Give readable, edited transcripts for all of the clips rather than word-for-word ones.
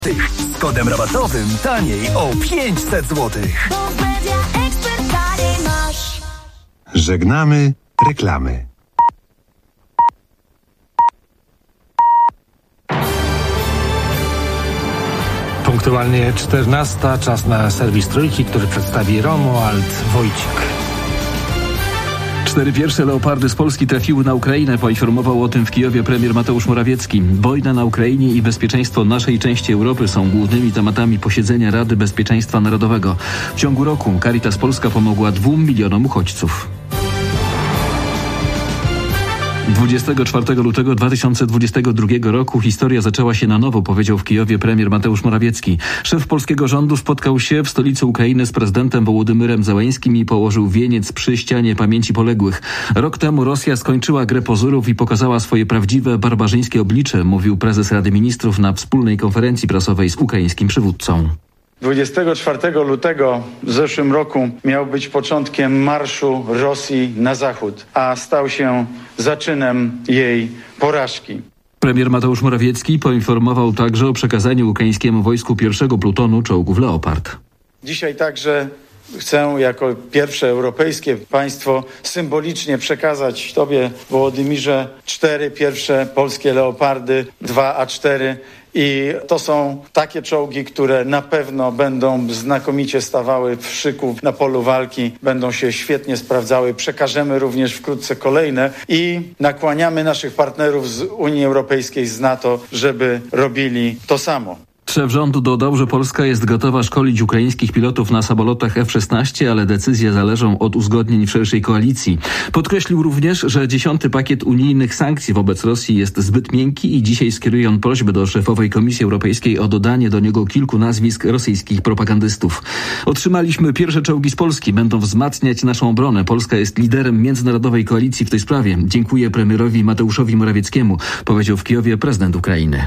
Z kodem rabatowym taniej o 500 zł. Żegnamy reklamy. Punktualnie 14, czas na serwis Trójki, który przedstawi Romuald Wójcik. 4 pierwsze Leopardy z Polski trafiły na Ukrainę, poinformował o tym w Kijowie premier Mateusz Morawiecki. Wojna na Ukrainie i bezpieczeństwo naszej części Europy są głównymi tematami posiedzenia Rady Bezpieczeństwa Narodowego. W ciągu roku Caritas Polska pomogła 2 milionom uchodźców. 24 lutego 2022 roku historia zaczęła się na nowo, powiedział w Kijowie premier Mateusz Morawiecki. Szef polskiego rządu spotkał się w stolicy Ukrainy z prezydentem Wołodymyrem Zełeńskim i położył wieniec przy ścianie pamięci poległych. Rok temu Rosja skończyła grę pozorów i pokazała swoje prawdziwe, barbarzyńskie oblicze, mówił prezes Rady Ministrów na wspólnej konferencji prasowej z ukraińskim przywódcą. 24 lutego w zeszłym roku miał być początkiem marszu Rosji na zachód, a stał się zaczynem jej porażki. Premier Mateusz Morawiecki poinformował także o przekazaniu ukraińskiemu wojsku pierwszego plutonu czołgów Leopard. Dzisiaj także chcę jako pierwsze europejskie państwo symbolicznie przekazać Tobie, Wołodymirze, 4 pierwsze polskie Leopardy 2A4. I to są takie czołgi, które na pewno będą znakomicie stawały w szyku na polu walki, będą się świetnie sprawdzały. Przekażemy również wkrótce kolejne i nakłaniamy naszych partnerów z Unii Europejskiej, z NATO, żeby robili to samo. Szef rządu dodał, że Polska jest gotowa szkolić ukraińskich pilotów na samolotach F-16, ale decyzje zależą od uzgodnień w szerszej koalicji. Podkreślił również, że 10. pakiet unijnych sankcji wobec Rosji jest zbyt miękki i dzisiaj skieruje on prośbę do szefowej Komisji Europejskiej o dodanie do niego kilku nazwisk rosyjskich propagandystów. Otrzymaliśmy pierwsze czołgi z Polski, będą wzmacniać naszą obronę. Polska jest liderem międzynarodowej koalicji w tej sprawie. Dziękuję premierowi Mateuszowi Morawieckiemu, powiedział w Kijowie prezydent Ukrainy.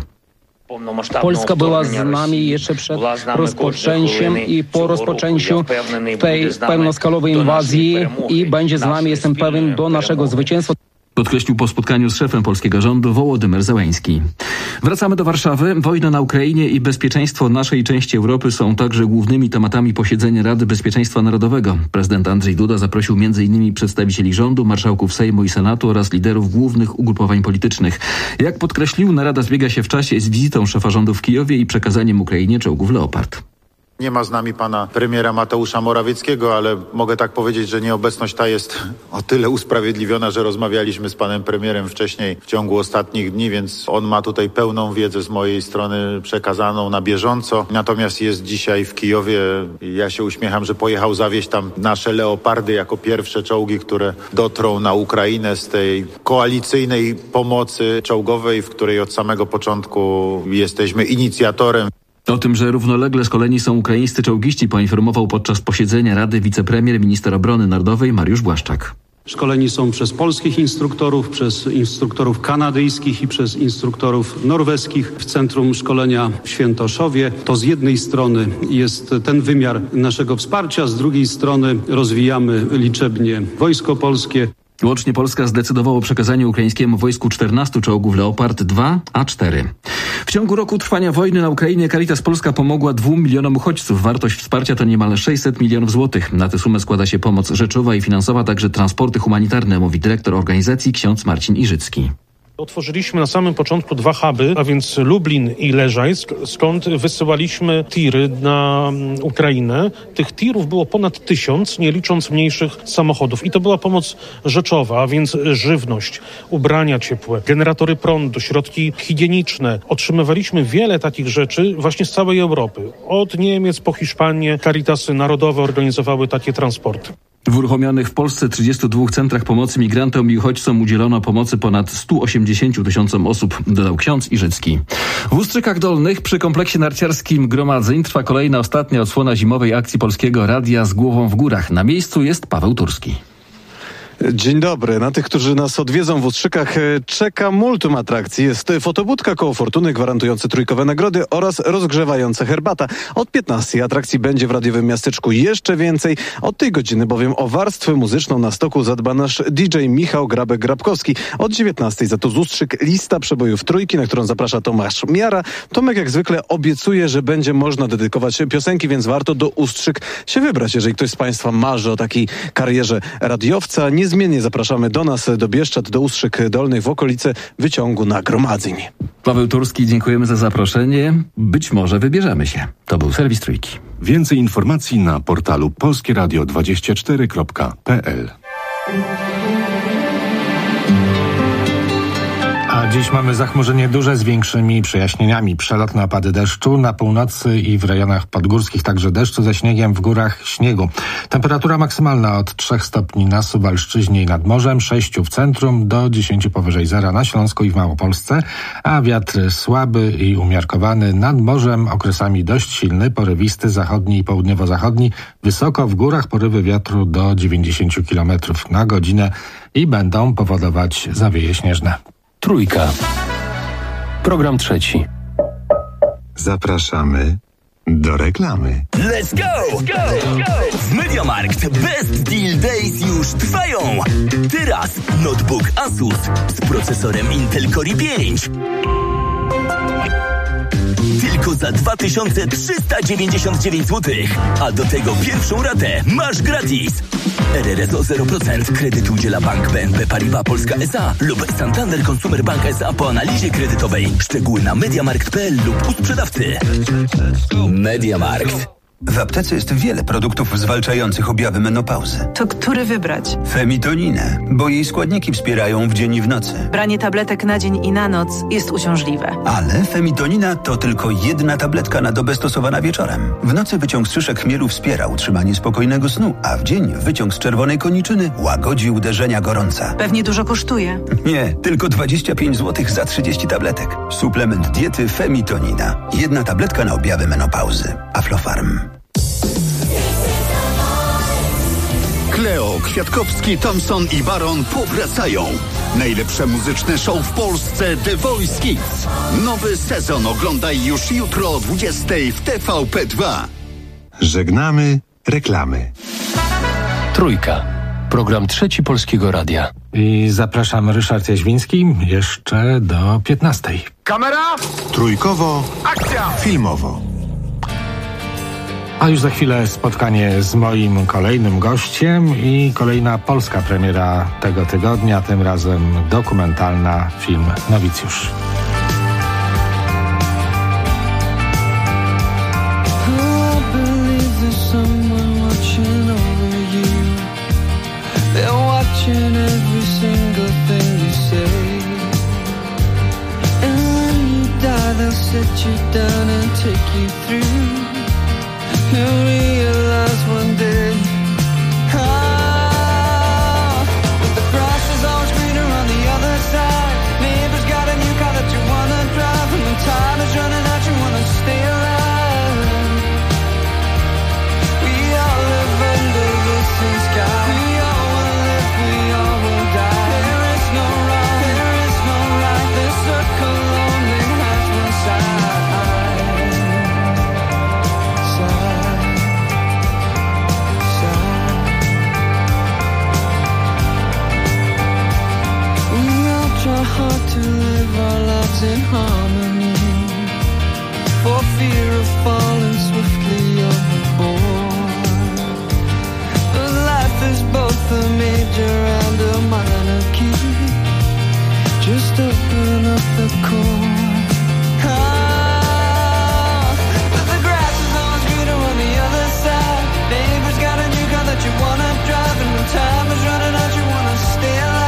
Polska była z nami jeszcze przed rozpoczęciem i po rozpoczęciu tej pełnoskalowej inwazji i będzie z nami, jestem pewien, do naszego zwycięstwa. Podkreślił po spotkaniu z szefem polskiego rządu Wołodymyr Zełeński. Wracamy do Warszawy. Wojna na Ukrainie i bezpieczeństwo naszej części Europy są także głównymi tematami posiedzenia Rady Bezpieczeństwa Narodowego. Prezydent Andrzej Duda zaprosił m.in. przedstawicieli rządu, marszałków Sejmu i Senatu oraz liderów głównych ugrupowań politycznych. Jak podkreślił, narada zbiega się w czasie z wizytą szefa rządu w Kijowie i przekazaniem Ukrainie czołgów Leopard. Nie ma z nami pana premiera Mateusza Morawieckiego, ale mogę tak powiedzieć, że nieobecność ta jest o tyle usprawiedliwiona, że rozmawialiśmy z panem premierem wcześniej w ciągu ostatnich dni, więc on ma tutaj pełną wiedzę z mojej strony przekazaną na bieżąco. Natomiast jest dzisiaj w Kijowie i ja się uśmiecham, że pojechał zawieźć tam nasze Leopardy jako pierwsze czołgi, które dotrą na Ukrainę z tej koalicyjnej pomocy czołgowej, w której od samego początku jesteśmy inicjatorem. O tym, że równolegle szkoleni są ukraińscy czołgiści, poinformował podczas posiedzenia Rady wicepremier, minister obrony narodowej Mariusz Błaszczak. Szkoleni są przez polskich instruktorów, przez instruktorów kanadyjskich i przez instruktorów norweskich w Centrum Szkolenia w Świętoszowie. To z jednej strony jest ten wymiar naszego wsparcia, z drugiej strony rozwijamy liczebnie Wojsko Polskie. Łącznie Polska zdecydowała o przekazaniu ukraińskiemu wojsku 14 czołgów Leopard 2A4. W ciągu roku trwania wojny na Ukrainie Caritas Polska pomogła 2 milionom uchodźców. Wartość wsparcia to niemal 600 milionów złotych. Na tę sumę składa się pomoc rzeczowa i finansowa, także transporty humanitarne, mówi dyrektor organizacji ksiądz Marcin Iżycki. Otworzyliśmy na samym początku 2 huby, a więc Lublin i Leżajsk, skąd wysyłaliśmy tiry na Ukrainę. Tych tirów było ponad 1000, nie licząc mniejszych samochodów. I to była pomoc rzeczowa, a więc żywność, ubrania ciepłe, generatory prądu, środki higieniczne. Otrzymywaliśmy wiele takich rzeczy właśnie z całej Europy. Od Niemiec po Hiszpanię Caritasy narodowe organizowały takie transporty. W uruchomionych w Polsce 32 centrach pomocy migrantom i uchodźcom udzielono pomocy ponad 180 000 osób, dodał ksiądz Iżycki. W Ustrzykach Dolnych przy kompleksie narciarskim Gromadzeń trwa kolejna ostatnia odsłona zimowej akcji Polskiego Radia z głową w górach. Na miejscu jest Paweł Turski. Dzień dobry. Na tych, którzy nas odwiedzą w Ustrzykach, czeka multum atrakcji. Jest fotobudka koło Fortuny gwarantujący trójkowe nagrody oraz rozgrzewająca herbata. Od 15 atrakcji będzie w radiowym miasteczku jeszcze więcej. Od tej godziny bowiem o warstwę muzyczną na stoku zadba nasz DJ Michał Grabek-Grabkowski. Od 19 za to z Ustrzyk lista przebojów trójki, na którą zaprasza Tomasz Miara. Tomek jak zwykle obiecuje, że będzie można dedykować piosenki, więc warto do Ustrzyk się wybrać. Jeżeli ktoś z Państwa marzy o takiej karierze radiowca, niezmiennie zapraszamy do nas, do Bieszczad, do Ustrzyk Dolnych w okolice wyciągu nagromadzeń. Paweł Turski, dziękujemy za zaproszenie. Być może wybierzemy się. To był serwis Trójki. Więcej informacji na portalu polskieradio24.pl. A dziś mamy zachmurzenie duże z większymi przejaśnieniami. Przelotne opady deszczu na północy i w rejonach podgórskich, także deszczu ze śniegiem, w górach śniegu. Temperatura maksymalna od 3 stopni na Suwalszczyźnie i nad morzem, 6 w centrum, do 10 powyżej zera na Śląsku i w Małopolsce, a wiatr słaby i umiarkowany nad morzem, okresami dość silny, porywisty, zachodni i południowo-zachodni. Wysoko w górach porywy wiatru do 90 km na godzinę i będą powodować zawieje śnieżne. Trójka. Program trzeci. Zapraszamy do reklamy. Let's go! W MediaMarkt Best Deal Days już trwają. Teraz notebook Asus z procesorem Intel Core i5. Tylko za 2399 zł. A do tego pierwszą ratę masz gratis. RRSO 0%. Kredyt udziela Bank BNP Paribas Polska S.A. lub Santander Consumer Bank S.A. po analizie kredytowej. Szczegóły na mediamarkt.pl lub u sprzedawcy. MediaMarkt. W aptece jest wiele produktów zwalczających objawy menopauzy. To który wybrać? Femitoninę, bo jej składniki wspierają w dzień i w nocy. Branie tabletek na dzień i na noc jest uciążliwe. Ale femitonina to tylko jedna tabletka na dobę stosowana wieczorem. W nocy wyciąg z szyszek chmielu wspiera utrzymanie spokojnego snu, a w dzień wyciąg z czerwonej koniczyny łagodzi uderzenia gorąca. Pewnie dużo kosztuje. Nie, tylko 25 zł za 30 tabletek. Suplement diety Femitonina. Jedna tabletka na objawy menopauzy. Aflofarm. Kleo, Kwiatkowski, Thompson i Baron powracają. Najlepsze muzyczne show w Polsce The Voice Kids. Nowy sezon oglądaj już jutro o 20:00 w TVP2. Żegnamy reklamy. Trójka. Program trzeci Polskiego Radia. I zapraszam, Ryszard Jaźwiński, jeszcze do 15:00. Kamera! Trójkowo. Akcja! Filmowo. A już za chwilę spotkanie z moim kolejnym gościem i kolejna polska premiera tego tygodnia, tym razem dokumentalna, film Nowicjusz. You'll realize one day that the grass is always greener on the other side. Neighbor's got a new car that you wanna drive, and when time is running out, you wanna stay alive. We all live under the same sky. We all will live, we all will die. There is no wrong, there is no right. This circle only has one side. Hard to live our lives in harmony, for fear of falling swiftly overboard. But life is both a major and a minor key. Just open up the chord. But the grass is always greener on the other side. Neighbor's got a new car that you wanna drive, and when time is running out, you wanna stay alive.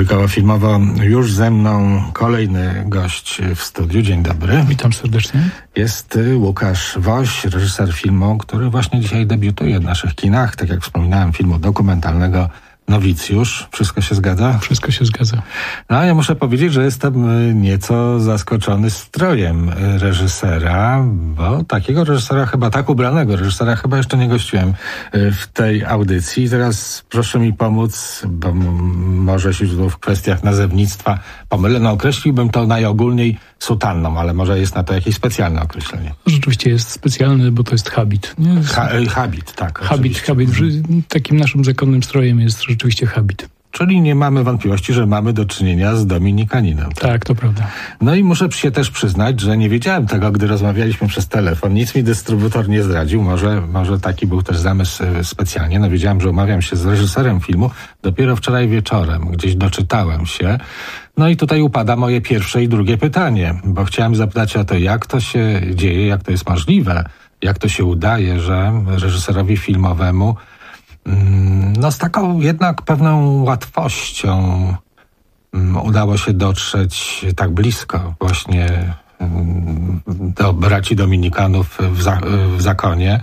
Trójkowo Filmowo. Już ze mną kolejny gość w studiu. Dzień dobry. Witam serdecznie. Jest Łukasz Woś, reżyser filmu, który właśnie dzisiaj debiutuje w naszych kinach. Tak jak wspominałem, filmu dokumentalnego Nowicjusz. Wszystko się zgadza? Wszystko się zgadza. No, ja muszę powiedzieć, że jestem nieco zaskoczony strojem reżysera, bo takiego reżysera chyba, tak ubranego reżysera chyba jeszcze nie gościłem w tej audycji. Teraz proszę mi pomóc, bo może się w kwestiach nazewnictwa pomylę. No, określiłbym to najogólniej sutanną, ale może jest na to jakieś specjalne określenie. Rzeczywiście jest specjalny, bo to jest habit. Nie? Habit, tak. Habit. Takim naszym zakonnym strojem jest rzeczywiście habit. Czyli nie mamy wątpliwości, że mamy do czynienia z dominikaninem. Tak, to prawda. No i muszę się też przyznać, że nie wiedziałem tego, gdy rozmawialiśmy przez telefon. Nic mi dystrybutor nie zdradził. Może taki był też zamysł specjalnie. No wiedziałem, że umawiam się z reżyserem filmu. Dopiero wczoraj wieczorem gdzieś doczytałem się. No i tutaj upada moje pierwsze i drugie pytanie, bo chciałem zapytać o to, jak to się dzieje, jak to jest możliwe, jak to się udaje, że reżyserowi filmowemu no z taką jednak pewną łatwością udało się dotrzeć tak blisko właśnie do braci dominikanów w zakonie,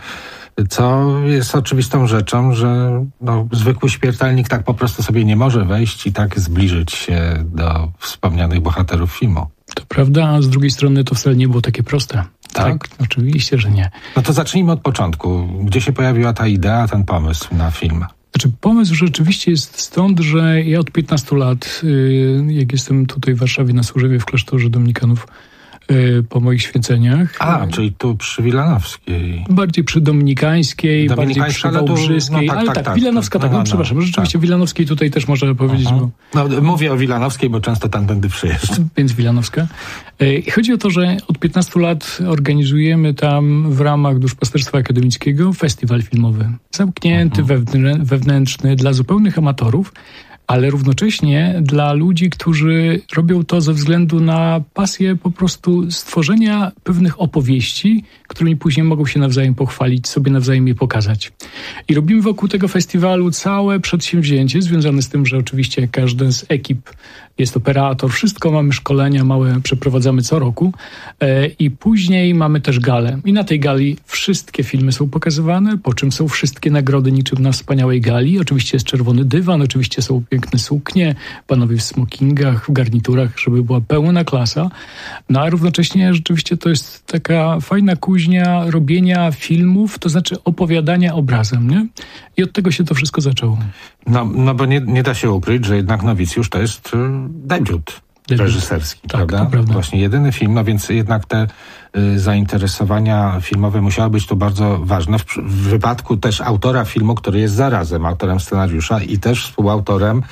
co jest oczywistą rzeczą, że zwykły śmiertelnik tak po prostu sobie nie może wejść i tak zbliżyć się do wspomnianych bohaterów filmu. To prawda, a z drugiej strony to wcale nie było takie proste. Tak? Oczywiście, że nie. No to zacznijmy od początku. Gdzie się pojawiła ta idea, ten pomysł na film? Znaczy, pomysł rzeczywiście jest stąd, że ja od 15 lat, jak jestem tutaj w Warszawie na służbie w klasztorze dominikanów, po moich święceniach. Czyli tu przy Wilanowskiej. Bardziej przy Dominikańskiej, bardziej przy Wałbrzyskiej. Wilanowska, przepraszam. Rzeczywiście Wilanowskiej tutaj też można powiedzieć. Bo... No, mówię o Wilanowskiej, bo często tam będę przyjeżdżał. Więc Wilanowska. Chodzi o to, że od 15 lat organizujemy tam w ramach Duszpasterstwa Akademickiego festiwal filmowy. Zamknięty, wewnętrzny, dla zupełnych amatorów, ale równocześnie dla ludzi, którzy robią to ze względu na pasję po prostu stworzenia pewnych opowieści, którymi później mogą się nawzajem pochwalić, sobie nawzajem je pokazać. I robimy wokół tego festiwalu całe przedsięwzięcie związane z tym, że oczywiście każdy z ekip jest operator, wszystko mamy, szkolenia małe przeprowadzamy co roku i później mamy też galę. I na tej gali wszystkie filmy są pokazywane, po czym są wszystkie nagrody niczym na wspaniałej gali. Oczywiście jest czerwony dywan, oczywiście są piękne suknie, panowie w smokingach, w garniturach, żeby była pełna klasa. No a równocześnie rzeczywiście to jest taka fajna kuźnia robienia filmów, to znaczy opowiadania obrazem, nie? I od tego się to wszystko zaczęło. No bo nie da się ukryć, że jednak Nowicjusz to jest debiut reżyserski, prawda? To prawda. Właśnie jedyny film, no więc jednak te zainteresowania filmowe musiały być tu bardzo ważne. W wypadku też autora filmu, który jest zarazem autorem scenariusza i też współautorem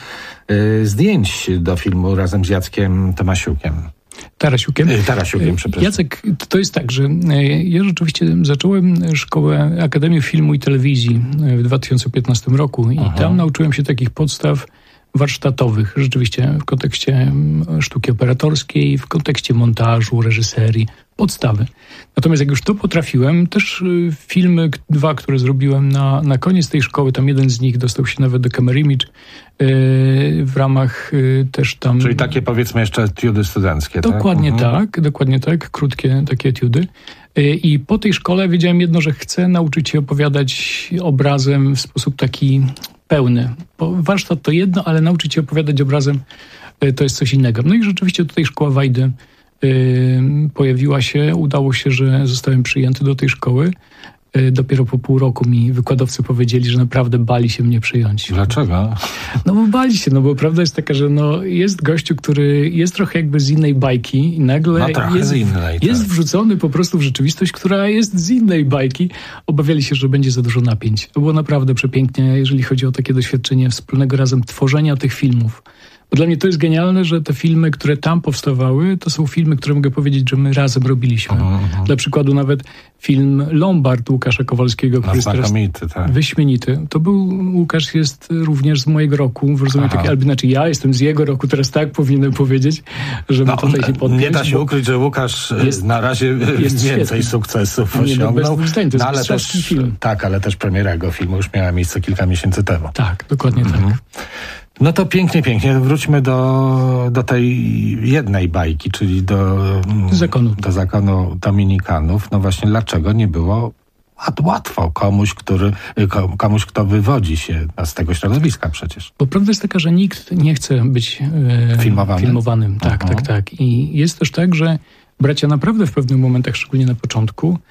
zdjęć do filmu razem z Jackiem Tomasiukiem. Tarasiukiem, przepraszam. Jacek, to jest tak, że ja rzeczywiście zacząłem szkołę Akademii Filmu i Telewizji w 2015 roku i tam nauczyłem się takich podstaw warsztatowych, rzeczywiście w kontekście sztuki operatorskiej, w kontekście montażu, reżyserii, podstawy. Natomiast jak już to potrafiłem, też filmy, dwa, które zrobiłem na koniec tej szkoły, tam jeden z nich dostał się nawet do Camera Image w ramach też tam... Czyli takie powiedzmy jeszcze etiudy studenckie, dokładnie tak? Dokładnie tak, krótkie takie etiudy. I po tej szkole wiedziałem jedno, że chcę nauczyć się opowiadać obrazem w sposób taki pełny. Bo warsztat to jedno, ale nauczyć się opowiadać obrazem to jest coś innego. No i rzeczywiście tutaj szkoła Wajdy pojawiła się. Udało się, że zostałem przyjęty do tej szkoły. Dopiero po pół roku mi wykładowcy powiedzieli, że naprawdę bali się mnie przyjąć. Dlaczego? No bo bali się, no bo prawda jest taka, że jest gościu, który jest trochę jakby z innej bajki i nagle jest wrzucony po prostu w rzeczywistość, która jest z innej bajki. Obawiali się, że będzie za dużo napięć. To było naprawdę przepięknie, jeżeli chodzi o takie doświadczenie wspólnego razem tworzenia tych filmów. Bo dla mnie to jest genialne, że te filmy, które tam powstawały, to są filmy, które mogę powiedzieć, że my razem robiliśmy. Dla przykładu nawet film Lombard Łukasza Kowalskiego, który jest teraz wyśmienity. To był, Łukasz jest również z mojego roku, w rozumieniu takiej, albo inaczej ja jestem z jego roku, teraz tak powinienem powiedzieć, żeby tutaj się podpiąć. Nie da się ukryć, że Łukasz na razie jest więcej sukcesów osiągnął. To jest straszny film. Tak, ale też premiera jego filmu już miała miejsce kilka miesięcy temu. Tak, dokładnie tak. No to pięknie. Wróćmy do tej jednej bajki, czyli do zakonu dominikanów. No właśnie, dlaczego nie było łatwo komuś, kto wywodzi się z tego środowiska przecież. Bo prawda jest taka, że nikt nie chce być filmowanym. Tak. I jest też tak, że bracia naprawdę w pewnych momentach, szczególnie na początku,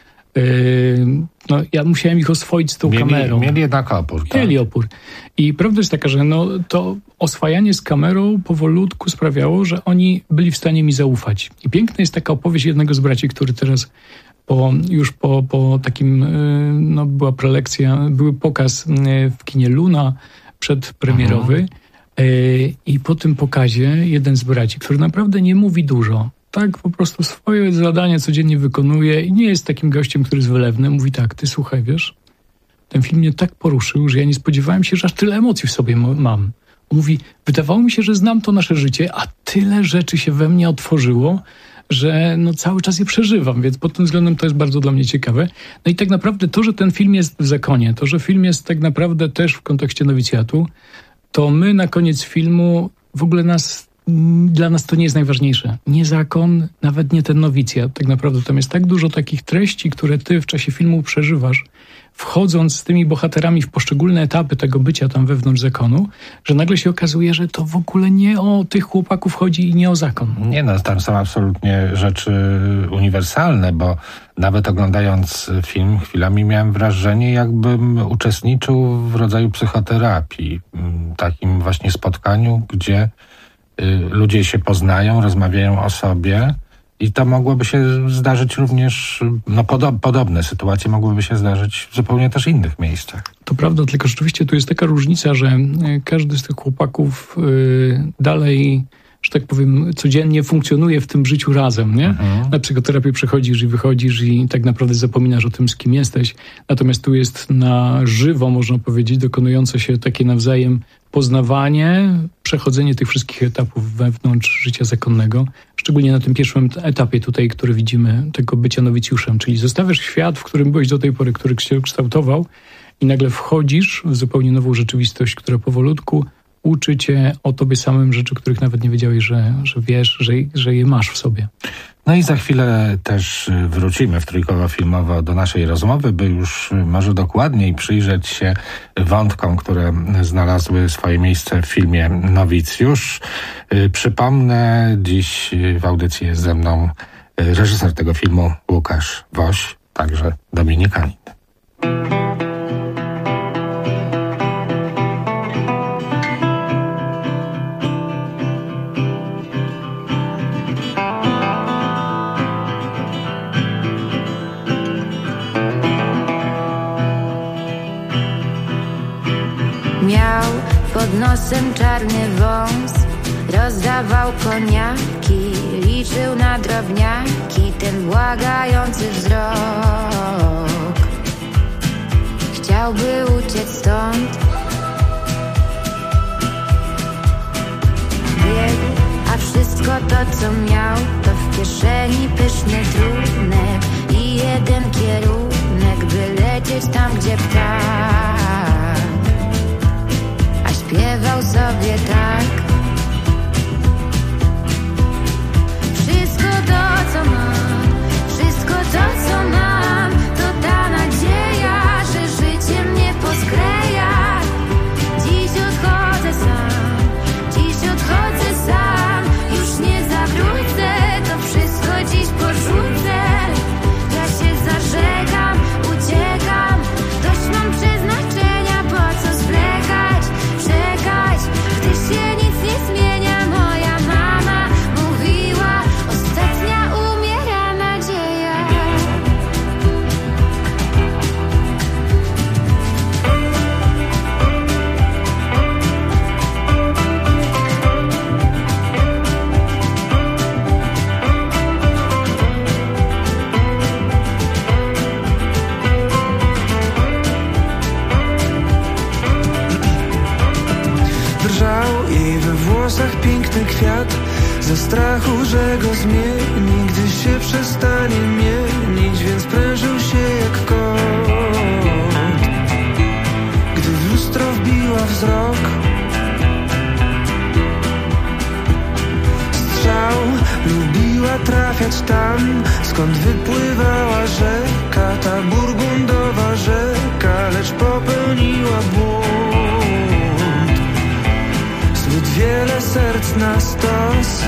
ja musiałem ich oswoić z tą kamerą. Mieli jednak opór. Tak? Mieli opór. I prawda jest taka, że to oswajanie z kamerą powolutku sprawiało, że oni byli w stanie mi zaufać. I piękna jest taka opowieść jednego z braci, który teraz już po takim, była prelekcja, były pokaz w kinie Luna przedpremierowy i po tym pokazie jeden z braci, który naprawdę nie mówi dużo, tak po prostu swoje zadanie codziennie wykonuje i nie jest takim gościem, który jest wylewny, mówi tak, ty słuchaj, wiesz, ten film mnie tak poruszył, że ja nie spodziewałem się, że aż tyle emocji w sobie mam. On mówi, wydawało mi się, że znam to nasze życie, a tyle rzeczy się we mnie otworzyło, że cały czas je przeżywam, więc pod tym względem to jest bardzo dla mnie ciekawe. No i tak naprawdę to, że ten film jest w zakonie, to, że film jest tak naprawdę też w kontekście nowicjatu, to my na koniec filmu w ogóle dla nas to nie jest najważniejsze. Nie zakon, nawet nie ten nowicjat. Tak naprawdę tam jest tak dużo takich treści, które ty w czasie filmu przeżywasz, wchodząc z tymi bohaterami w poszczególne etapy tego bycia tam wewnątrz zakonu, że nagle się okazuje, że to w ogóle nie o tych chłopaków chodzi i nie o zakon. Nie, tam są absolutnie rzeczy uniwersalne, bo nawet oglądając film chwilami miałem wrażenie, jakbym uczestniczył w rodzaju psychoterapii. Takim właśnie spotkaniu, gdzie ludzie się poznają, rozmawiają o sobie i to mogłoby się zdarzyć również, podobne sytuacje mogłyby się zdarzyć w zupełnie też innych miejscach. To prawda, tylko rzeczywiście tu jest taka różnica, że każdy z tych chłopaków dalej, że tak powiem, codziennie funkcjonuje w tym życiu razem, nie? Na psychoterapię przychodzisz i wychodzisz i tak naprawdę zapominasz o tym, z kim jesteś. Natomiast tu jest na żywo, można powiedzieć, dokonujące się takie nawzajem poznawanie, przechodzenie tych wszystkich etapów wewnątrz życia zakonnego, szczególnie na tym pierwszym etapie tutaj, który widzimy, tego bycia nowicjuszem, czyli zostawiasz świat, w którym byłeś do tej pory, który się kształtował i nagle wchodzisz w zupełnie nową rzeczywistość, która powolutku uczy cię o tobie samym rzeczy, których nawet nie wiedziałeś, że wiesz, że je masz w sobie. No i za chwilę też wrócimy w Trójkowo-Filmowo do naszej rozmowy, by już może dokładniej przyjrzeć się wątkom, które znalazły swoje miejsce w filmie Nowicjusz. Przypomnę, dziś w audycji jest ze mną reżyser tego filmu Łukasz Woś, także dominikanin. Miał pod nosem czarny wąs, rozdawał koniaki, liczył na drobniaki ten błagający wzrok. Chciałby uciec stąd, biegł, a wszystko to co miał, to w kieszeni pyszny trunek i jeden kierunek, by lecieć tam, gdzie ptak. Śpiewał sobie tak. Wszystko to, co mam, wszystko to, co mam, to ta nadzieja, że życie mnie poskleja. Dziś odchodzę sam, już nie zawrócę, to wszystko dziś porzucę. Ja się zażegam, uciekam, dość mam przeznaczenia, po co zwlekać, czekać, gdy się nic nie zmienia. Moja mama mówiła, ostatnia umiera nadzieja. Drżał jej we włosach piękny kwiat, ze strachu, że go zmieni, gdy się przestanie mienić, więc prężył się jak kot. Gdy w lustro wbiła wzrok, trafiać tam, skąd wypływała rzeka, ta burgundowa rzeka, lecz popełniła błąd. Zbyt wiele serc na stos.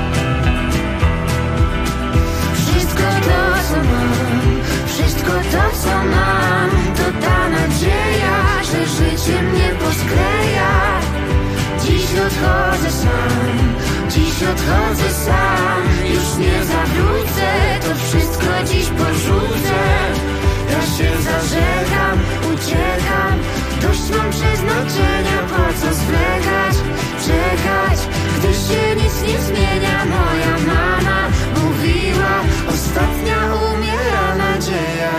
Wszystko to, co mam, wszystko to, co mam, to ta nadzieja, że życie mnie poskleja. Dziś odchodzę sam, już nie zawrócę, to wszystko dziś porzucę. Ja się zażegam, uciekam, dość mam przeznaczenia, po co zwlekać, czekać, gdy się nic nie zmienia. Moja mama mówiła, ostatnia umiera nadzieja.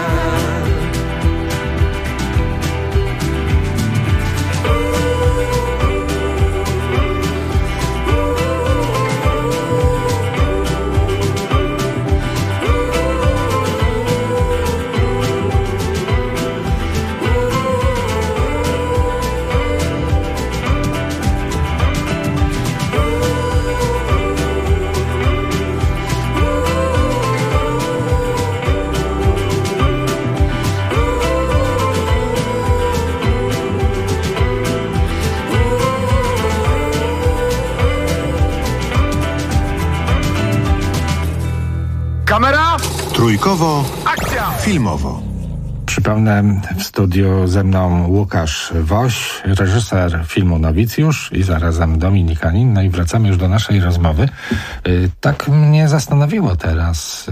Kamera! Trójkowo. Akcja! Filmowo. Przypomnę, w studiu ze mną Łukasz Woś, reżyser filmu Nowicjusz i zarazem dominikanin. No i wracamy już do naszej rozmowy. Tak mnie zastanowiło teraz,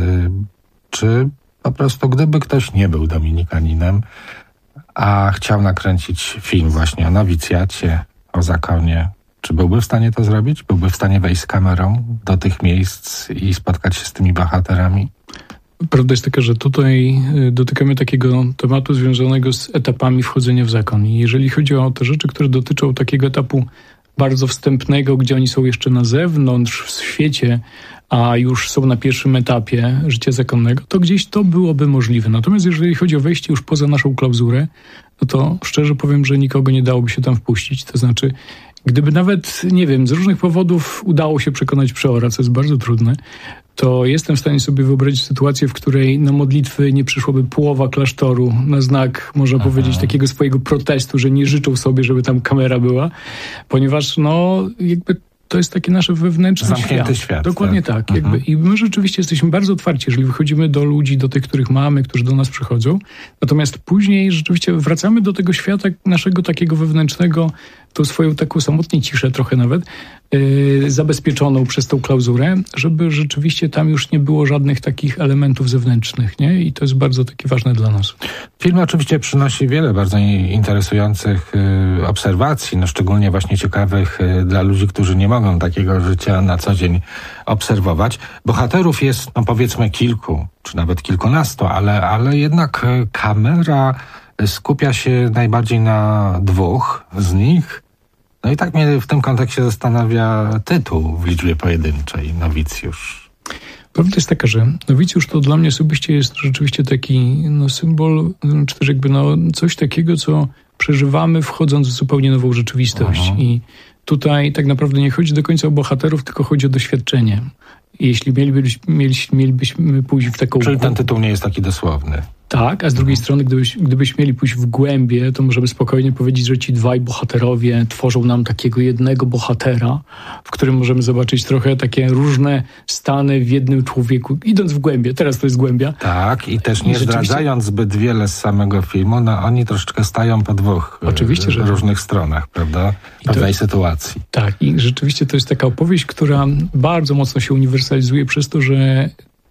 czy po prostu gdyby ktoś nie był dominikaninem, a chciał nakręcić film właśnie o nowicjacie, o zakonie, czy byłby w stanie to zrobić? Byłby w stanie wejść z kamerą do tych miejsc i spotkać się z tymi bohaterami? Prawda jest taka, że tutaj dotykamy takiego tematu związanego z etapami wchodzenia w zakon. I jeżeli chodzi o te rzeczy, które dotyczą takiego etapu bardzo wstępnego, gdzie oni są jeszcze na zewnątrz, w świecie, a już są na pierwszym etapie życia zakonnego, to gdzieś to byłoby możliwe. Natomiast jeżeli chodzi o wejście już poza naszą klauzurę, no to szczerze powiem, że nikogo nie dałoby się tam wpuścić. To znaczy, gdyby nawet, nie wiem, z różnych powodów udało się przekonać przeora, co jest bardzo trudne, to jestem w stanie sobie wyobrazić sytuację, w której na modlitwy nie przyszłoby połowa klasztoru na znak, można powiedzieć, takiego swojego protestu, że nie życzą sobie, żeby tam kamera była, ponieważ no jakby to jest taki nasz wewnętrzny zamknięty świat. Dokładnie tak. Jakby. I my rzeczywiście jesteśmy bardzo otwarci, jeżeli wychodzimy do ludzi, do tych, których mamy, którzy do nas przychodzą. Natomiast później rzeczywiście wracamy do tego świata naszego takiego wewnętrznego, tą swoją taką samotnie ciszę trochę nawet, zabezpieczoną przez tą klauzurę, żeby rzeczywiście tam już nie było żadnych takich elementów zewnętrznych, nie? I to jest bardzo takie ważne dla nas. Film oczywiście przynosi wiele bardzo interesujących obserwacji, no szczególnie właśnie ciekawych dla ludzi, którzy nie mogą takiego życia na co dzień obserwować. Bohaterów jest, no powiedzmy, kilku, czy nawet kilkunastu, ale jednak kamera skupia się najbardziej na dwóch z nich. No i tak mnie w tym kontekście zastanawia tytuł w liczbie pojedynczej, Nowicjusz. Prawda jest taka, że nowicjusz to dla mnie osobiście jest rzeczywiście taki symbol, czy też jakby coś takiego, co przeżywamy wchodząc w zupełnie nową rzeczywistość. I tutaj tak naprawdę nie chodzi do końca o bohaterów, tylko chodzi o doświadczenie. Jeśli mielibyśmy pójść w taką... Czyli ten tytuł nie jest taki dosłowny. Tak, a z drugiej strony, gdybyśmy mieli pójść w głębie, to możemy spokojnie powiedzieć, że ci dwaj bohaterowie tworzą nam takiego jednego bohatera, w którym możemy zobaczyć trochę takie różne stany w jednym człowieku, idąc w głębie. Teraz to jest głębia. Tak, i też nie zdradzając zbyt wiele z samego filmu, no oni troszeczkę stają po dwóch różnych stronach, prawda? Pewnej sytuacji. Tak, i rzeczywiście to jest taka opowieść, która bardzo mocno się uniwersalizuje przez to, że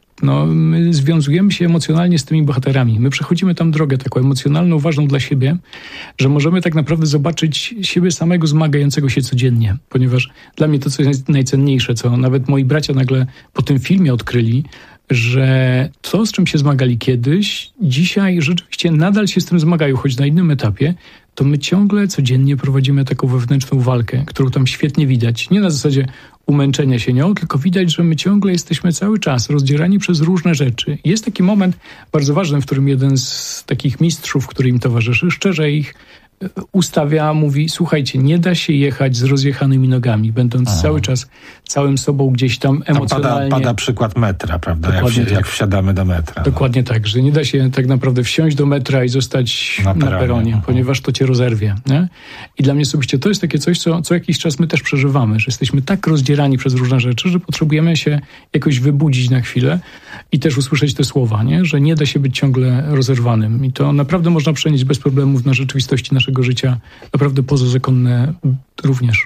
my związujemy się emocjonalnie z tymi bohaterami. My przechodzimy tam drogę taką emocjonalną, ważną dla siebie, że możemy tak naprawdę zobaczyć siebie samego zmagającego się codziennie. Ponieważ dla mnie to, co jest najcenniejsze, co nawet moi bracia nagle po tym filmie odkryli, że to, z czym się zmagali kiedyś, dzisiaj rzeczywiście nadal się z tym zmagają, choć na innym etapie, to my ciągle, codziennie prowadzimy taką wewnętrzną walkę, którą tam świetnie widać. Nie na zasadzie umęczenia się nią, tylko widać, że my ciągle jesteśmy cały czas rozdzierani przez różne rzeczy. Jest taki moment bardzo ważny, w którym jeden z takich mistrzów, który im towarzyszy, szczerze ich mówi, słuchajcie, nie da się jechać z rozjechanymi nogami, będąc cały czas całym sobą gdzieś tam emocjonalnie. Pada przykład metra, prawda? Jak wsiadamy do metra. Dokładnie tak, że nie da się tak naprawdę wsiąść do metra i zostać na peronie, ponieważ to cię rozerwie. Nie? I dla mnie osobiście to jest takie coś, co jakiś czas my też przeżywamy, że jesteśmy tak rozdzierani przez różne rzeczy, że potrzebujemy się jakoś wybudzić na chwilę i też usłyszeć te słowa, nie? Że nie da się być ciągle rozerwanym. I to naprawdę można przenieść bez problemów na rzeczywistości naszego życia, naprawdę pozazakonne również.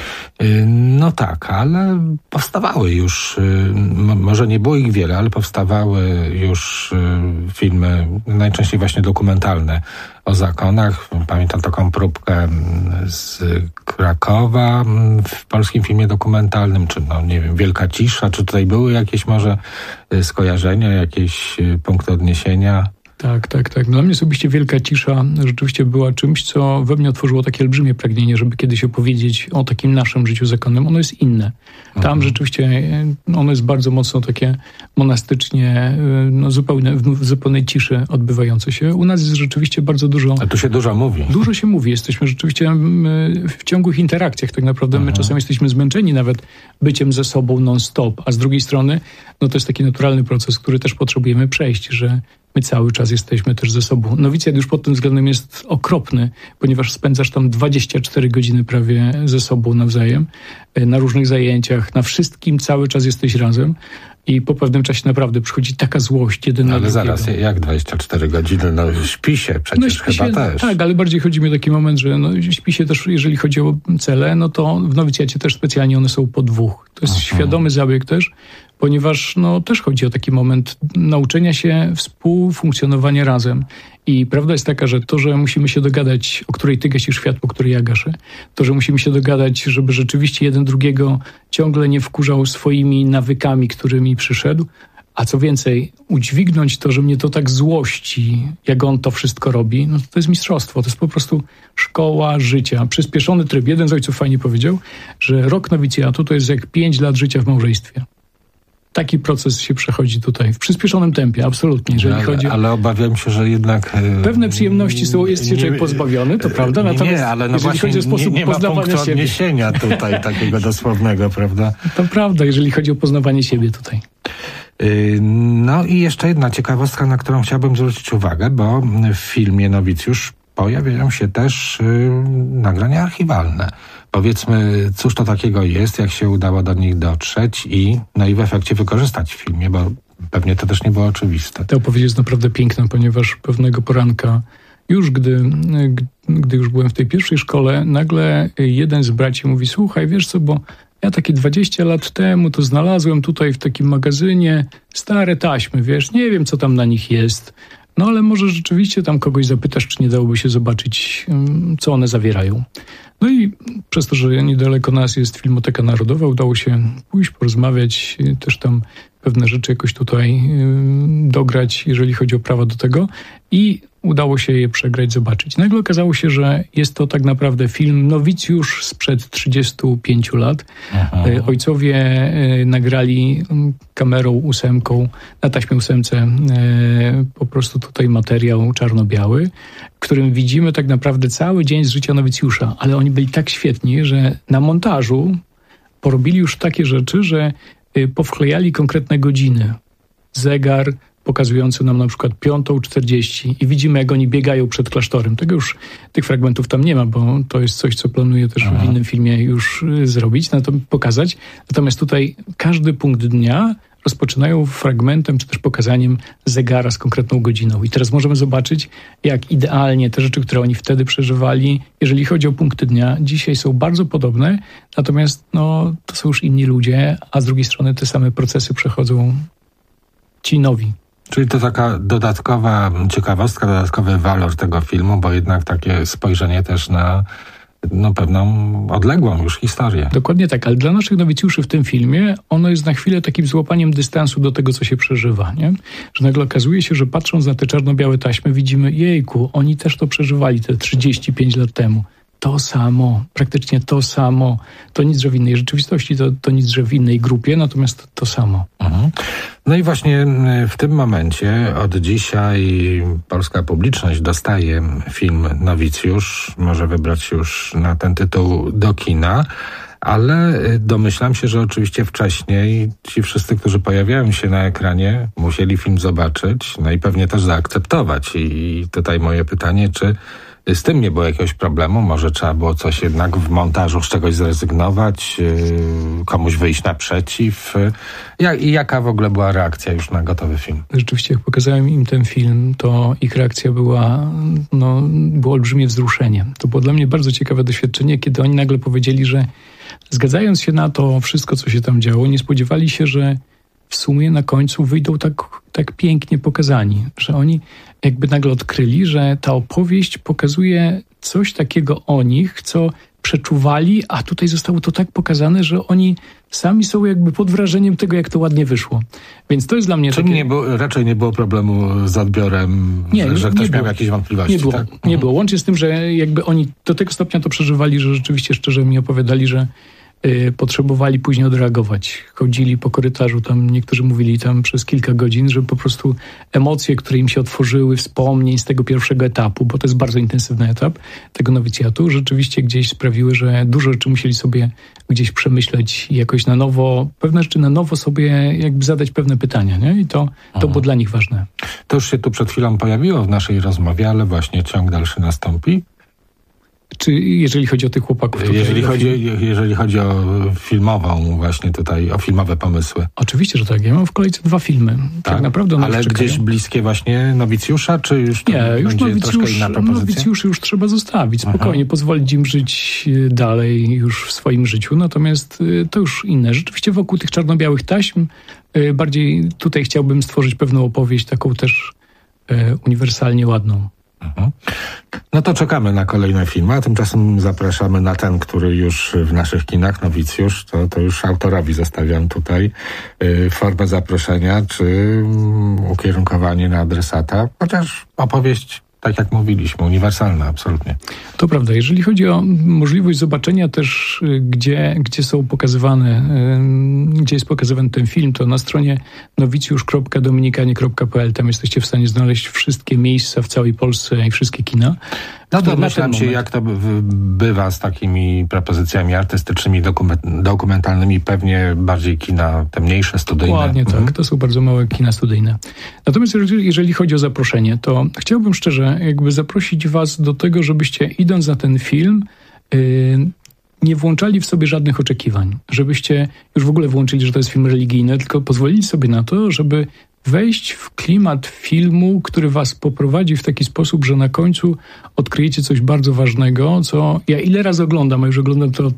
No tak, ale powstawały już, może nie było ich wiele, ale powstawały już filmy, najczęściej właśnie dokumentalne o zakonach. Pamiętam taką próbkę z Krakowa w polskim filmie dokumentalnym, czy nie wiem, Wielka Cisza, czy tutaj były jakieś może skojarzenia, jakieś punkty odniesienia? Tak. Dla mnie osobiście Wielka Cisza rzeczywiście była czymś, co we mnie otworzyło takie olbrzymie pragnienie, żeby kiedyś opowiedzieć o takim naszym życiu zakonnym. Ono jest inne. Tam rzeczywiście ono jest bardzo mocno takie monastycznie, w zupełnej ciszy odbywające się. U nas jest rzeczywiście bardzo dużo... A tu się dużo mówi. Dużo się mówi. Jesteśmy rzeczywiście w ciągłych interakcjach tak naprawdę. My czasami jesteśmy zmęczeni nawet byciem ze sobą non-stop, a z drugiej strony to jest taki naturalny proces, który też potrzebujemy przejść, że my cały czas jesteśmy też ze sobą. Nowicjat już pod tym względem jest okropny, ponieważ spędzasz tam 24 godziny prawie ze sobą nawzajem, na różnych zajęciach, na wszystkim cały czas jesteś razem i po pewnym czasie naprawdę przychodzi taka złość jeden na drugiego. Ale zaraz, jak 24 godziny? Śpi się przecież chyba też. Tak, ale bardziej chodzi mi o taki moment, że śpi się też, jeżeli chodzi o cele, to w nowicjacie też specjalnie one są po dwóch. To jest świadomy zabieg też, ponieważ też chodzi o taki moment nauczenia się współfunkcjonowania razem. I prawda jest taka, że to, że musimy się dogadać, o której ty gasisz światło, które ja gaszę, to, że musimy się dogadać, żeby rzeczywiście jeden drugiego ciągle nie wkurzał swoimi nawykami, którymi przyszedł, a co więcej, udźwignąć to, że mnie to tak złości, jak on to wszystko robi, to jest mistrzostwo, to jest po prostu szkoła życia. Przyspieszony tryb. Jeden z ojców fajnie powiedział, że rok nowicjatu to jest jak 5 lat życia w małżeństwie. Taki proces się przechodzi tutaj w przyspieszonym tempie, absolutnie. Ale obawiam się, że jednak... Pewne przyjemności jest się człowiek pozbawiony, to prawda? Natomiast jeżeli chodzi o sposób nie ma poznawania punktu siebie... odniesienia tutaj takiego dosłownego, prawda? To prawda, jeżeli chodzi o poznawanie siebie tutaj. No i jeszcze jedna ciekawostka, na którą chciałbym zwrócić uwagę, bo w filmie Nowicjusz pojawiają się też nagrania archiwalne. Powiedzmy, cóż to takiego jest, jak się udało do nich dotrzeć i w efekcie wykorzystać w filmie, bo pewnie to też nie było oczywiste. Ta opowieść jest naprawdę piękna, ponieważ pewnego poranka, już gdy już byłem w tej pierwszej szkole, nagle jeden z braci mówi, słuchaj, wiesz co, bo ja takie 20 lat temu to znalazłem tutaj w takim magazynie stare taśmy, wiesz, nie wiem, co tam na nich jest, ale może rzeczywiście tam kogoś zapytasz, czy nie dałoby się zobaczyć, co one zawierają. No i przez to, że niedaleko nas jest Filmoteka Narodowa, udało się pójść, porozmawiać, też tam pewne rzeczy jakoś tutaj dograć, jeżeli chodzi o prawa do tego i udało się je przegrać, zobaczyć. Nagle okazało się, że jest to tak naprawdę film Nowicjusz sprzed 35 lat. Ojcowie nagrali kamerą 8, na taśmie 8 po prostu tutaj materiał czarno-biały, w którym widzimy tak naprawdę cały dzień z życia nowicjusza, ale oni byli tak świetni, że na montażu porobili już takie rzeczy, że powklejali konkretne godziny. Zegar pokazujący nam na przykład 5:40 i widzimy, jak oni biegają przed klasztorem. Tych fragmentów tam nie ma, bo to jest coś, co planuję też w innym filmie już zrobić, pokazać. Natomiast tutaj każdy punkt dnia rozpoczynają fragmentem, czy też pokazaniem zegara z konkretną godziną. I teraz możemy zobaczyć, jak idealnie te rzeczy, które oni wtedy przeżywali, jeżeli chodzi o punkty dnia, dzisiaj są bardzo podobne, natomiast to są już inni ludzie, a z drugiej strony te same procesy przechodzą ci nowi. Czyli to taka dodatkowa ciekawostka, dodatkowy walor tego filmu, bo jednak takie spojrzenie też na pewną odległą już historię. Dokładnie tak, ale dla naszych nowicjuszy w tym filmie ono jest na chwilę takim złapaniem dystansu do tego, co się przeżywa, nie? Że nagle okazuje się, że patrząc na te czarno-białe taśmy widzimy, jejku, oni też to przeżywali te 35 lat temu. to samo, praktycznie to samo. To nic, że w innej rzeczywistości, to nic, że w innej grupie, natomiast to samo. No i właśnie w tym momencie od dzisiaj polska publiczność dostaje film Nowicjusz. Może wybrać się już na ten tytuł do kina. Ale domyślam się, że oczywiście wcześniej ci wszyscy, którzy pojawiają się na ekranie, musieli film zobaczyć, no i pewnie też zaakceptować. I tutaj moje pytanie, czy z tym nie było jakiegoś problemu? Może trzeba było coś jednak w montażu z czegoś zrezygnować, komuś wyjść naprzeciw? I jaka w ogóle była reakcja już na gotowy film? Rzeczywiście, jak pokazałem im ten film, to ich reakcja było olbrzymie wzruszenie. To było dla mnie bardzo ciekawe doświadczenie, kiedy oni nagle powiedzieli, że zgadzając się na to wszystko, co się tam działo, nie spodziewali się, że w sumie na końcu wyjdą tak pięknie pokazani, że oni jakby nagle odkryli, że ta opowieść pokazuje coś takiego o nich, co przeczuwali, a tutaj zostało to tak pokazane, że oni sami są jakby pod wrażeniem tego, jak to ładnie wyszło. Więc to jest dla mnie takie... raczej nie było problemu z odbiorem, że ktoś miał jakieś wątpliwości, tak? Nie było. Łącznie z tym, że jakby oni do tego stopnia to przeżywali, że rzeczywiście szczerze mi opowiadali, że potrzebowali później odreagować. Chodzili po korytarzu, tam niektórzy mówili tam przez kilka godzin, żeby po prostu emocje, które im się otworzyły, wspomnień z tego pierwszego etapu, bo to jest bardzo intensywny etap tego nowicjatu, rzeczywiście gdzieś sprawiły, że dużo rzeczy musieli sobie gdzieś przemyśleć i jakoś na nowo, pewne rzeczy na nowo sobie jakby zadać pewne pytania, nie? I to było dla nich ważne. To już się tu przed chwilą pojawiło w naszej rozmowie, ale właśnie ciąg dalszy nastąpi. Czy jeżeli chodzi o tych chłopaków? Jeżeli chodzi o filmową właśnie tutaj, o filmowe pomysły. Oczywiście, że tak. Ja mam w kolejce 2 filmy. Tak naprawdę one ale gdzieś bliskie właśnie Nowicjusza, czy już to już będzie troszkę inna propozycja? Nowicjuszy już trzeba zostawić. Spokojnie, pozwolić im żyć dalej już w swoim życiu. Natomiast to już inne. Rzeczywiście wokół tych czarno-białych taśm bardziej tutaj chciałbym stworzyć pewną opowieść, taką też uniwersalnie ładną. No to czekamy na kolejne filmy, a tymczasem zapraszamy na ten, który już w naszych kinach, Nowicjusz, to już autorowi zostawiam tutaj formę zaproszenia, czy ukierunkowanie na adresata, chociaż opowieść, tak jak mówiliśmy, uniwersalna, absolutnie. To prawda. Jeżeli chodzi o możliwość zobaczenia też, gdzie są pokazywane, gdzie jest pokazywany ten film, to na stronie nowicjusz.dominikanie.pl, tam jesteście w stanie znaleźć wszystkie miejsca w całej Polsce i wszystkie kina. No to domyślam się, jak to bywa z takimi propozycjami artystycznymi, dokumentalnymi, pewnie bardziej kina te mniejsze, studyjne. Dokładnie tak, to są bardzo małe kina studyjne. Natomiast jeżeli chodzi o zaproszenie, to chciałbym szczerze jakby zaprosić was do tego, żebyście idąc na ten film nie włączali w sobie żadnych oczekiwań. Żebyście już w ogóle włączyli, że to jest film religijny, tylko pozwolili sobie na to, żeby wejść w klimat filmu, który was poprowadzi w taki sposób, że na końcu odkryjecie coś bardzo ważnego, co ja ile razy oglądam, a już oglądam to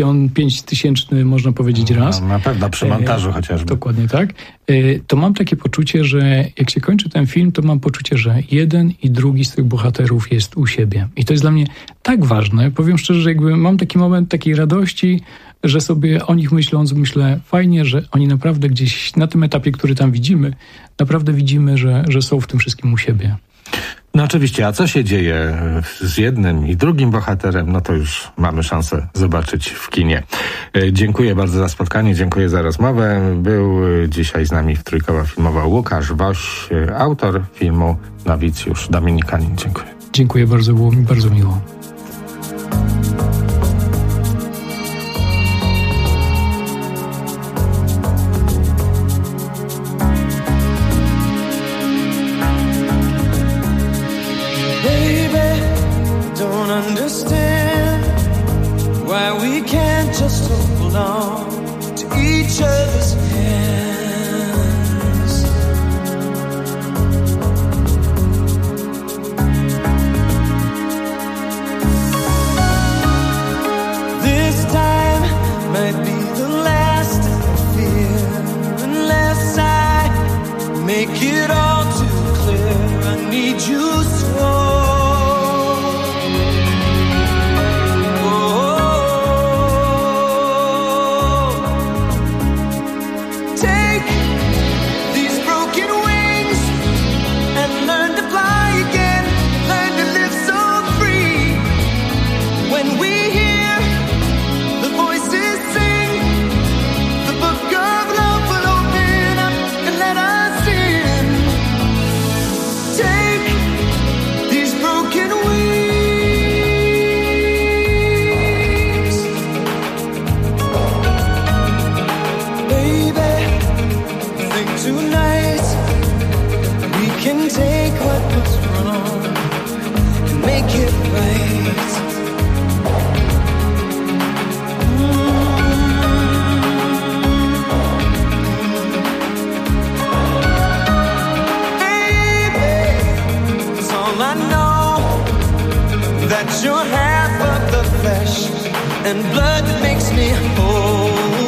5000 można powiedzieć raz. Na pewno przy montażu chociażby. Dokładnie tak. To mam takie poczucie, że jak się kończy ten film, to mam poczucie, że jeden i drugi z tych bohaterów jest u siebie. I to jest dla mnie tak ważne. Powiem szczerze, że jakby mam taki moment takiej radości, że sobie o nich myślę, fajnie, że oni naprawdę gdzieś na tym etapie, który tam widzimy, naprawdę widzimy, że są w tym wszystkim u siebie. No oczywiście, a co się dzieje z jednym i drugim bohaterem, no to już mamy szansę zobaczyć w kinie. Dziękuję bardzo za spotkanie, dziękuję za rozmowę. Był dzisiaj z nami w Trójkowa Filmowa Łukasz Woś, autor filmu Nowicjusz, Dominikanin. Dziękuję. Dziękuję bardzo, było mi bardzo miło. Understand why we can't just hold on to each other's hands. This time might be the last I fear, unless I make it all too clear. I need you so. When you're half of the flesh and blood that makes me whole.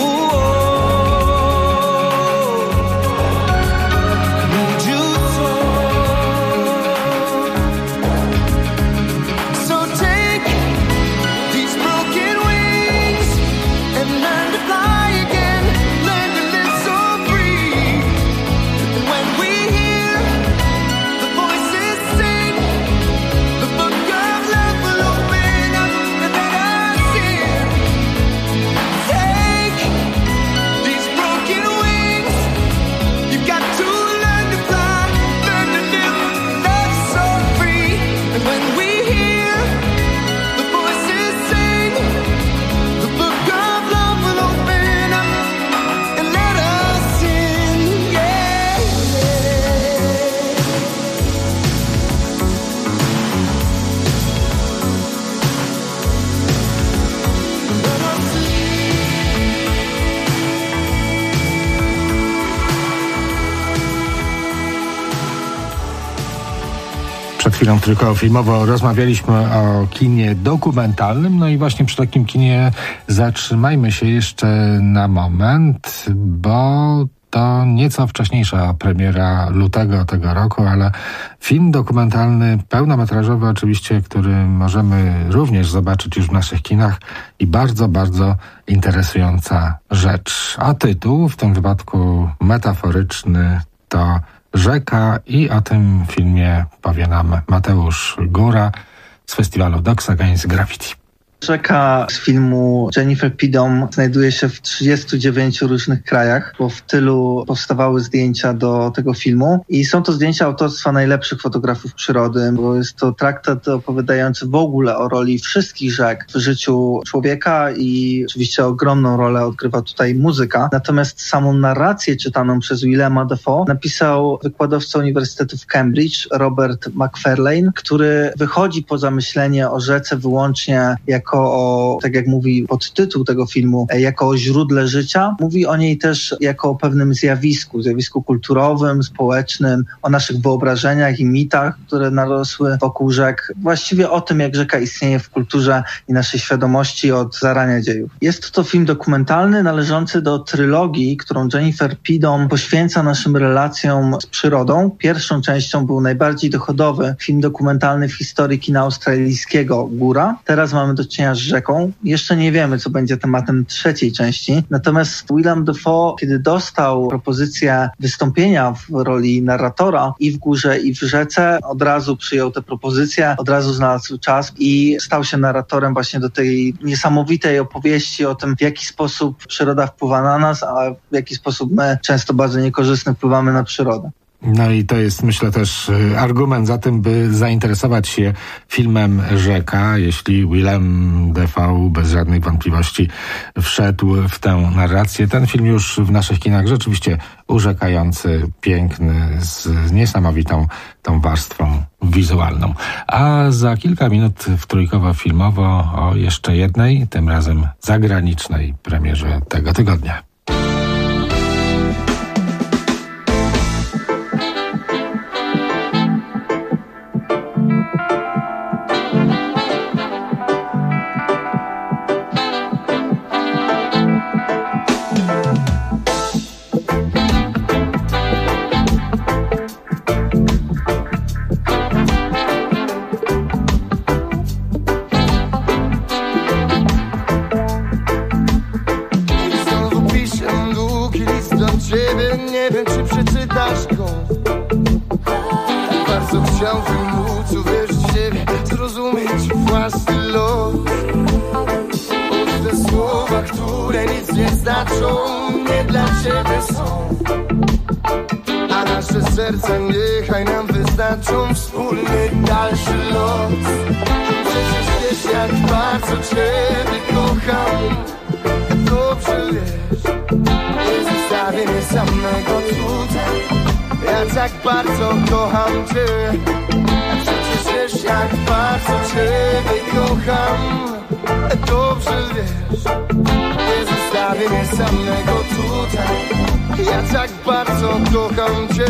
Przed chwilą tylko filmowo rozmawialiśmy o kinie dokumentalnym, no i właśnie przy takim kinie zatrzymajmy się jeszcze na moment, bo to nieco wcześniejsza premiera lutego tego roku, ale film dokumentalny, pełnometrażowy oczywiście, który możemy również zobaczyć już w naszych kinach i bardzo, bardzo interesująca rzecz. A tytuł, w tym wypadku metaforyczny, to Rzeka i o tym filmie powie nam Mateusz Góra z festiwalu Dogs Against Graffiti. Rzeka z filmu Jennifer Pidom znajduje się w 39 różnych krajach, bo w tylu powstawały zdjęcia do tego filmu i są to zdjęcia autorstwa najlepszych fotografów przyrody, bo jest to traktat opowiadający w ogóle o roli wszystkich rzek w życiu człowieka i oczywiście ogromną rolę odgrywa tutaj muzyka. Natomiast samą narrację czytaną przez Willema Dafoe napisał wykładowca Uniwersytetu w Cambridge Robert Macfarlane, który wychodzi poza myślenie o rzece wyłącznie jako o, tak jak mówi podtytuł tego filmu, jako o źródle życia. Mówi o niej też jako o pewnym zjawisku kulturowym, społecznym, o naszych wyobrażeniach i mitach, które narosły wokół rzek. Właściwie o tym, jak rzeka istnieje w kulturze i naszej świadomości od zarania dziejów. Jest to film dokumentalny należący do trylogii, którą Jennifer Pidom poświęca naszym relacjom z przyrodą. Pierwszą częścią był najbardziej dochodowy film dokumentalny w historii kina australijskiego Góra. Teraz mamy do czynienia z rzeką. Jeszcze nie wiemy, co będzie tematem trzeciej części. Natomiast Willem Dafoe, kiedy dostał propozycję wystąpienia w roli narratora i w Górze, i w Rzece, od razu przyjął tę propozycję, od razu znalazł czas i stał się narratorem właśnie do tej niesamowitej opowieści o tym, w jaki sposób przyroda wpływa na nas, a w jaki sposób my często bardzo niekorzystnie wpływamy na przyrodę. No i to jest, myślę, też argument za tym, by zainteresować się filmem Rzeka, jeśli Willem Dafoe bez żadnej wątpliwości wszedł w tę narrację. Ten film już w naszych kinach rzeczywiście urzekający, piękny, z niesamowitą tą warstwą wizualną. A za kilka minut w Trójkowo-Filmowo o jeszcze jednej, tym razem zagranicznej premierze tego tygodnia. Nie wiem, czy przeczytasz go. Bardzo chciałbym móc uwierzyć w siebie, zrozumieć własny los. Choć te słowa, które nic nie znaczą, nie dla ciebie są. A nasze serca niechaj nam wyznaczą wspólny dalszy los. Przecież wiesz, jak bardzo ciebie kocham. Dobrze wiesz, nie zostawię mnie samego tutaj. Ja tak bardzo kocham cię. A przecież wiesz, jak bardzo ciebie kocham. Dobrze wiesz, nie zostawię mnie samego tutaj. Ja tak bardzo kocham cię.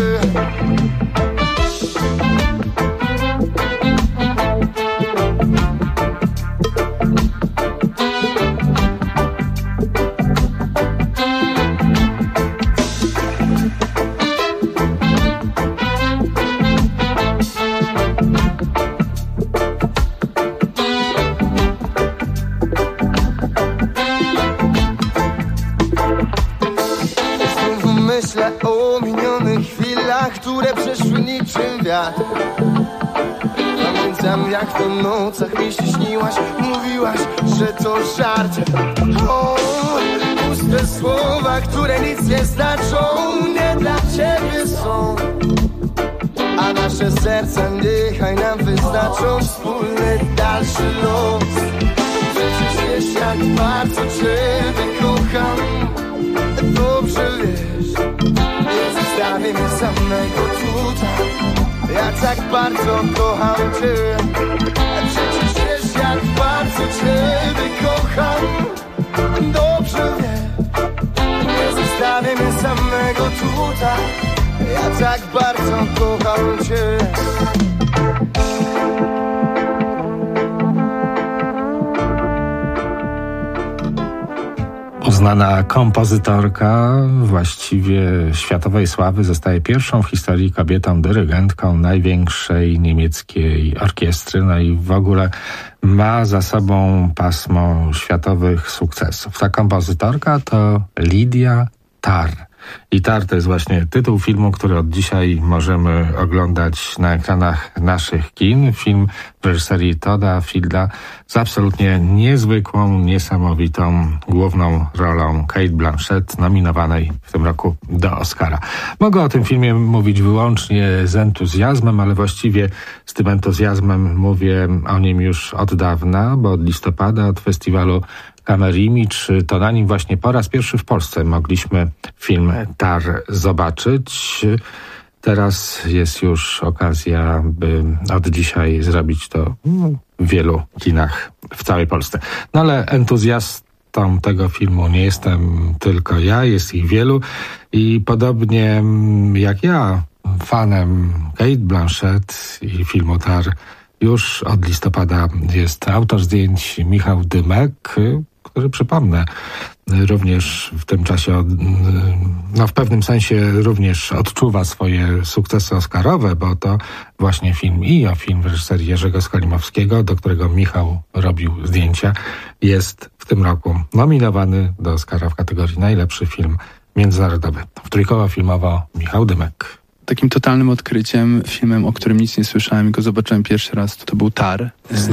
przeszły niczym wiatr. Pamiętam jak w tych nocach mi się śniłaś, mówiłaś, że to żart. O, puste słowa, które nic nie znaczą, nie dla ciebie są. A nasze serca niechaj nam wyznaczą wspólny dalszy los. Przecież wiesz jak bardzo ciebie kocham, dobrze wiesz. Nie zostawię mnie samego tutaj, ja tak bardzo kocham cię. Przecież wiesz jak bardzo ciebie kocham, dobrze wiesz. Nie zostawię mnie samego tutaj, ja tak bardzo kocham cię. Uznana kompozytorka właściwie światowej sławy zostaje pierwszą w historii kobietą dyrygentką największej niemieckiej orkiestry, no i w ogóle ma za sobą pasmo światowych sukcesów. Ta kompozytorka to Lydia Tarr. I Tarr to jest właśnie tytuł filmu, który od dzisiaj możemy oglądać na ekranach naszych kin. Film w reżyserii Todda Fielda z absolutnie niezwykłą, niesamowitą główną rolą Cate Blanchett, nominowanej w tym roku do Oscara. Mogę o tym filmie mówić wyłącznie z entuzjazmem, ale właściwie z tym entuzjazmem mówię o nim już od dawna, bo od listopada, od festiwalu Camera Image, to na nim właśnie po raz pierwszy w Polsce mogliśmy film Tarr zobaczyć. Teraz jest już okazja, by od dzisiaj zrobić to w wielu kinach w całej Polsce. No ale entuzjastą tego filmu nie jestem tylko ja, jest ich wielu i podobnie jak ja, fanem Cate Blanchett i filmu Tarr, już od listopada jest autor zdjęć Michał Dymek, który, przypomnę, również w tym czasie, w pewnym sensie również odczuwa swoje sukcesy oscarowe, bo to właśnie film w reżyserii Jerzego Skolimowskiego, do którego Michał robił zdjęcia, jest w tym roku nominowany do Oscara w kategorii najlepszy film międzynarodowy. Trójkowo filmowo Michał Dymek. Takim totalnym odkryciem, filmem, o którym nic nie słyszałem i go zobaczyłem pierwszy raz, to był Tarr.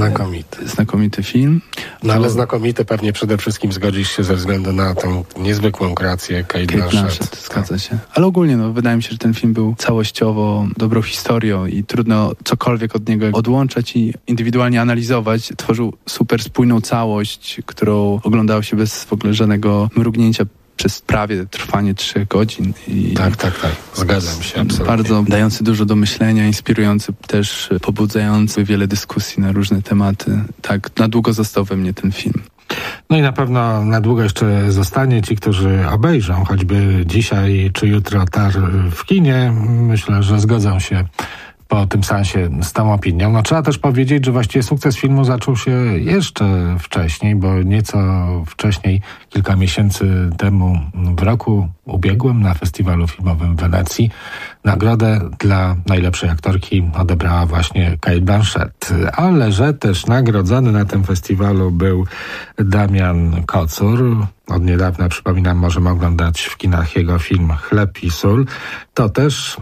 Znakomity film. No ale znakomity pewnie przede wszystkim zgodzisz się ze względu na tę niezwykłą kreację Cate Blanchett. Zgadza się. Ale ogólnie wydaje mi się, że ten film był całościowo dobrą historią i trudno cokolwiek od niego odłączać i indywidualnie analizować. Tworzył super spójną całość, którą oglądało się bez w ogóle żadnego mrugnięcia przez prawie trwanie 3 godzin. I tak. Zgadzam się absolutnie. Bardzo dający dużo do myślenia, inspirujący też, pobudzający wiele dyskusji na różne tematy. Tak, na długo został we mnie ten film. No i na pewno na długo jeszcze zostanie. Ci, którzy obejrzą choćby dzisiaj czy jutro Tarr w kinie, myślę, że zgodzą się po tym seansie z tą opinią. No trzeba też powiedzieć, że właściwie sukces filmu zaczął się jeszcze wcześniej, bo nieco wcześniej, kilka miesięcy temu, w roku ubiegłym na festiwalu filmowym w Wenecji, nagrodę dla najlepszej aktorki odebrała właśnie Cate Blanchett. Ale że też nagrodzony na tym festiwalu był Damian Kocur. Od niedawna, przypominam, możemy oglądać w kinach jego film Chleb i sól. To też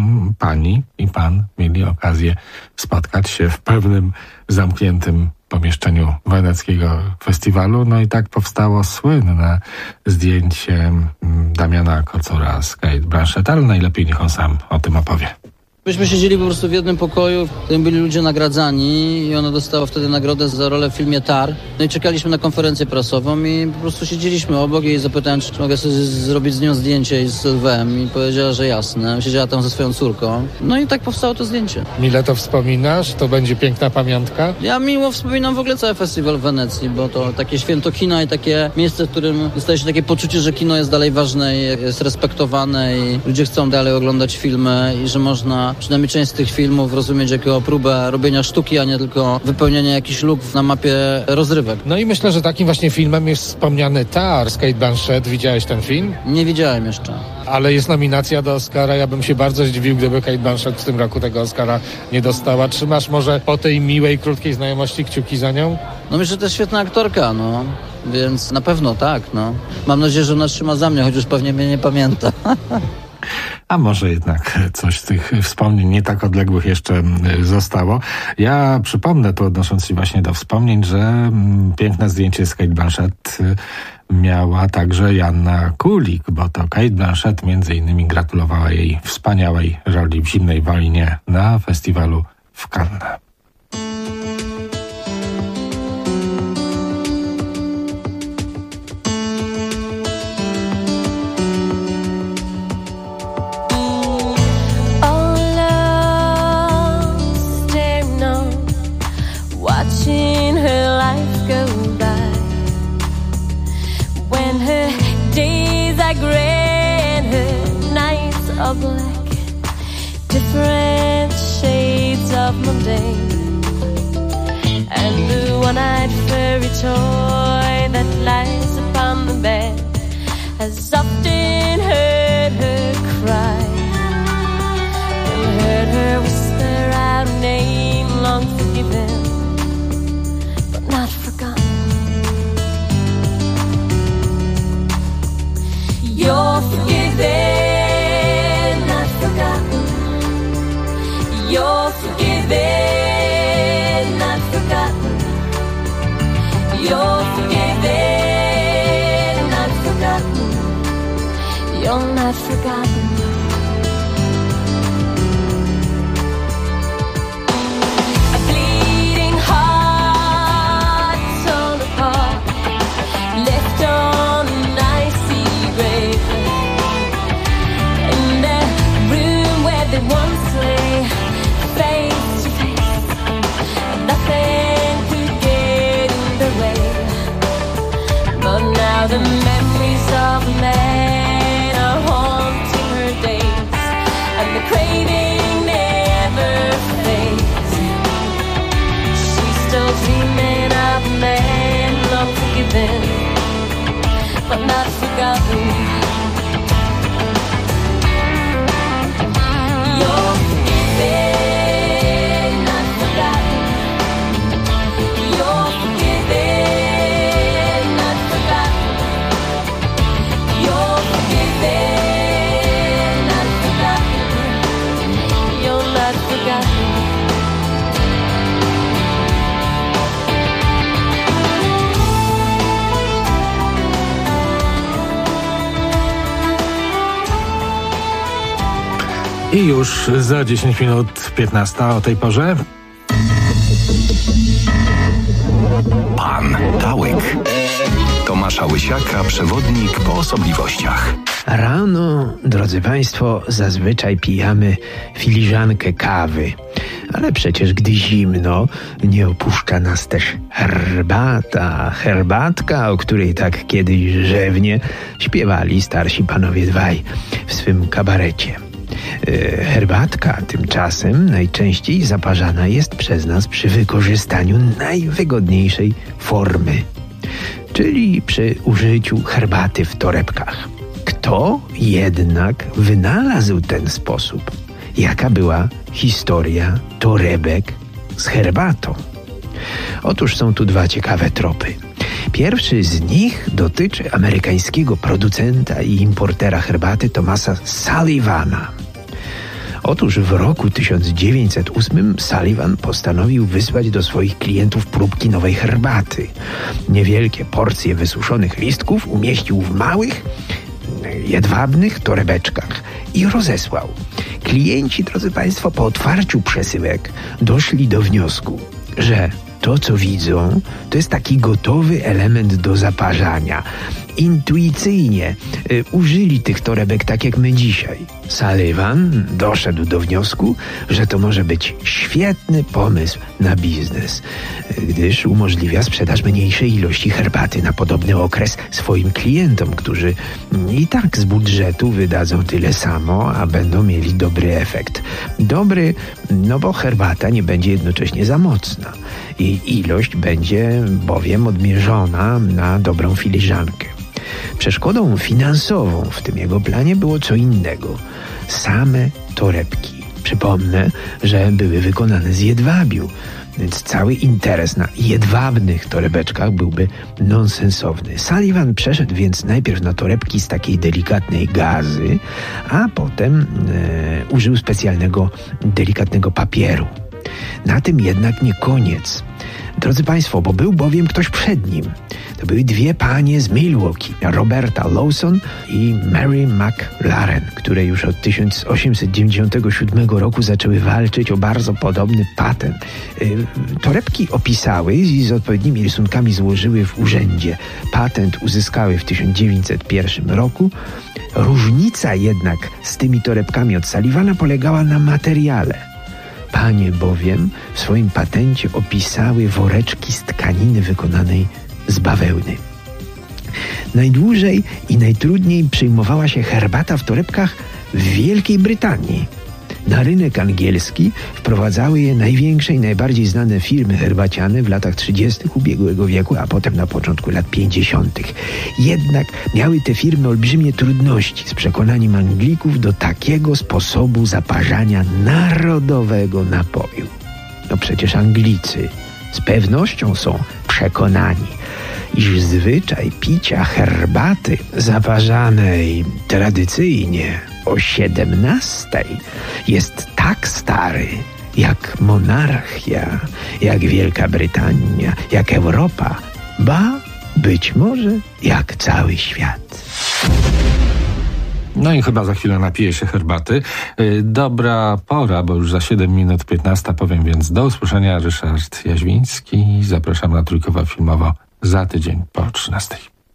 pani i pan mieli okazję spotkać się w pewnym zamkniętym pomieszczeniu weneckiego festiwalu. No i tak powstało słynne zdjęcie Damiana Kocura z Cate Blanchett, ale najlepiej niech on sam o tym opowie. Myśmy siedzieli po prostu w jednym pokoju, w którym byli ludzie nagradzani i ona dostała wtedy nagrodę za rolę w filmie Tarr. No i czekaliśmy na konferencję prasową i po prostu siedzieliśmy obok i zapytałem, czy mogę sobie zrobić z nią zdjęcie i z Sylwem i powiedziała, że jasne. Siedziała tam ze swoją córką. No i tak powstało to zdjęcie. Mile to wspominasz? To będzie piękna pamiątka? Ja miło wspominam w ogóle cały festiwal w Wenecji, bo to takie święto kina i takie miejsce, w którym dostaje się takie poczucie, że kino jest dalej ważne i jest respektowane i ludzie chcą dalej oglądać filmy i że można przynajmniej część z tych filmów rozumieć jako próbę robienia sztuki, a nie tylko wypełniania jakichś luk na mapie rozrywek. No i myślę, że takim właśnie filmem jest wspomniany Tarr z Cate Blanchett. Widziałeś ten film? Nie widziałem jeszcze. Ale jest nominacja do Oscara. Ja bym się bardzo zdziwił, gdyby Cate Blanchett w tym roku tego Oscara nie dostała. Trzymasz może po tej miłej, krótkiej znajomości kciuki za nią? No myślę, że to jest świetna aktorka, więc na pewno tak, Mam nadzieję, że ona trzyma za mnie, choć już pewnie mnie nie pamięta. A może jednak coś z tych wspomnień nie tak odległych jeszcze zostało. Ja przypomnę tu, odnosząc się właśnie do wspomnień, że piękne zdjęcie z Cate Blanchett miała także Joanna Kulik, bo to Cate Blanchett między innymi gratulowała jej wspaniałej roli w Zimnej wojnie na festiwalu w Cannes. Watching her life go by, when her days are gray and her nights are black, different shades of mundane, and the one-eyed furry toy that lies upon the bed has often heard her cry, and heard her whisper out a name long forgiven, not forgotten. You're forgiven, not forgotten. You're forgiven, not forgotten. You're forgiven, not forgotten. You're not forgotten. Once lay face to face, nothing could get in the way. But now the memories of a man are haunting her days, and the craving never fades. She's still dreaming of a man long forgiven, but not forgotten. I już za 10 minut 15 o tej porze. Pan Tałyk. Tomasza Łysiaka, przewodnik po osobliwościach. Rano, drodzy Państwo, zazwyczaj pijamy filiżankę kawy. Ale przecież gdy zimno, nie opuszcza nas też herbatka, o której tak kiedyś rzewnie śpiewali starsi panowie dwaj w swym kabarecie. Herbatka tymczasem najczęściej zaparzana jest przez nas przy wykorzystaniu najwygodniejszej formy, czyli przy użyciu herbaty w torebkach. Kto jednak wynalazł ten sposób? Jaka była historia torebek z herbatą? Otóż są tu dwa ciekawe tropy. Pierwszy z nich dotyczy amerykańskiego producenta i importera herbaty Thomasa Sullivana. Otóż w roku 1908 Sullivan postanowił wysłać do swoich klientów próbki nowej herbaty. Niewielkie porcje wysuszonych listków umieścił w małych, jedwabnych torebeczkach i rozesłał. Klienci, drodzy Państwo, po otwarciu przesyłek doszli do wniosku, że to, co widzą, to jest taki gotowy element do zaparzania. Intuicyjnie użyli tych torebek tak jak my dzisiaj. Sullivan doszedł do wniosku, że to może być świetny pomysł na biznes, gdyż umożliwia sprzedaż mniejszej ilości herbaty na podobny okres swoim klientom, którzy i tak z budżetu wydadzą tyle samo, a będą mieli dobry efekt. Dobry, no bo herbata nie będzie jednocześnie za mocna. Jej ilość będzie bowiem odmierzona na dobrą filiżankę. Przeszkodą finansową w tym jego planie było co innego. Same torebki. Przypomnę, że były wykonane z jedwabiu. Więc cały interes na jedwabnych torebeczkach byłby nonsensowny. Sullivan przeszedł więc najpierw na torebki z takiej delikatnej gazy, a potem użył specjalnego, delikatnego papieru. Na tym jednak nie koniec. Drodzy Państwo, bo był bowiem ktoś przed nim. To były dwie panie z Milwaukee, Roberta Lawson i Mary McLaren, które już od 1897 roku zaczęły walczyć o bardzo podobny patent. Torebki opisały i z odpowiednimi rysunkami złożyły w urzędzie. Patent uzyskały w 1901 roku. Różnica jednak z tymi torebkami od Sullivana polegała na materiale. Panie bowiem w swoim patencie opisały woreczki z tkaniny wykonanej z bawełny. Najdłużej i najtrudniej przyjmowała się herbata w torebkach w Wielkiej Brytanii. Na rynek angielski wprowadzały je największe i najbardziej znane firmy herbaciane w latach 30. ubiegłego wieku, a potem na początku lat 50. Jednak miały te firmy olbrzymie trudności z przekonaniem Anglików do takiego sposobu zaparzania narodowego napoju. No przecież Anglicy z pewnością są przekonani, iż zwyczaj picia herbaty zaparzanej tradycyjnie o 17:00 jest tak stary jak monarchia, jak Wielka Brytania, jak Europa, ba, być może jak cały świat. No i chyba za chwilę napiję się herbaty. Dobra pora, bo już za 7 minut 15, powiem więc do usłyszenia. Ryszard Jaźwiński. Zapraszam na Trójkowo Filmowo za tydzień po 13:00.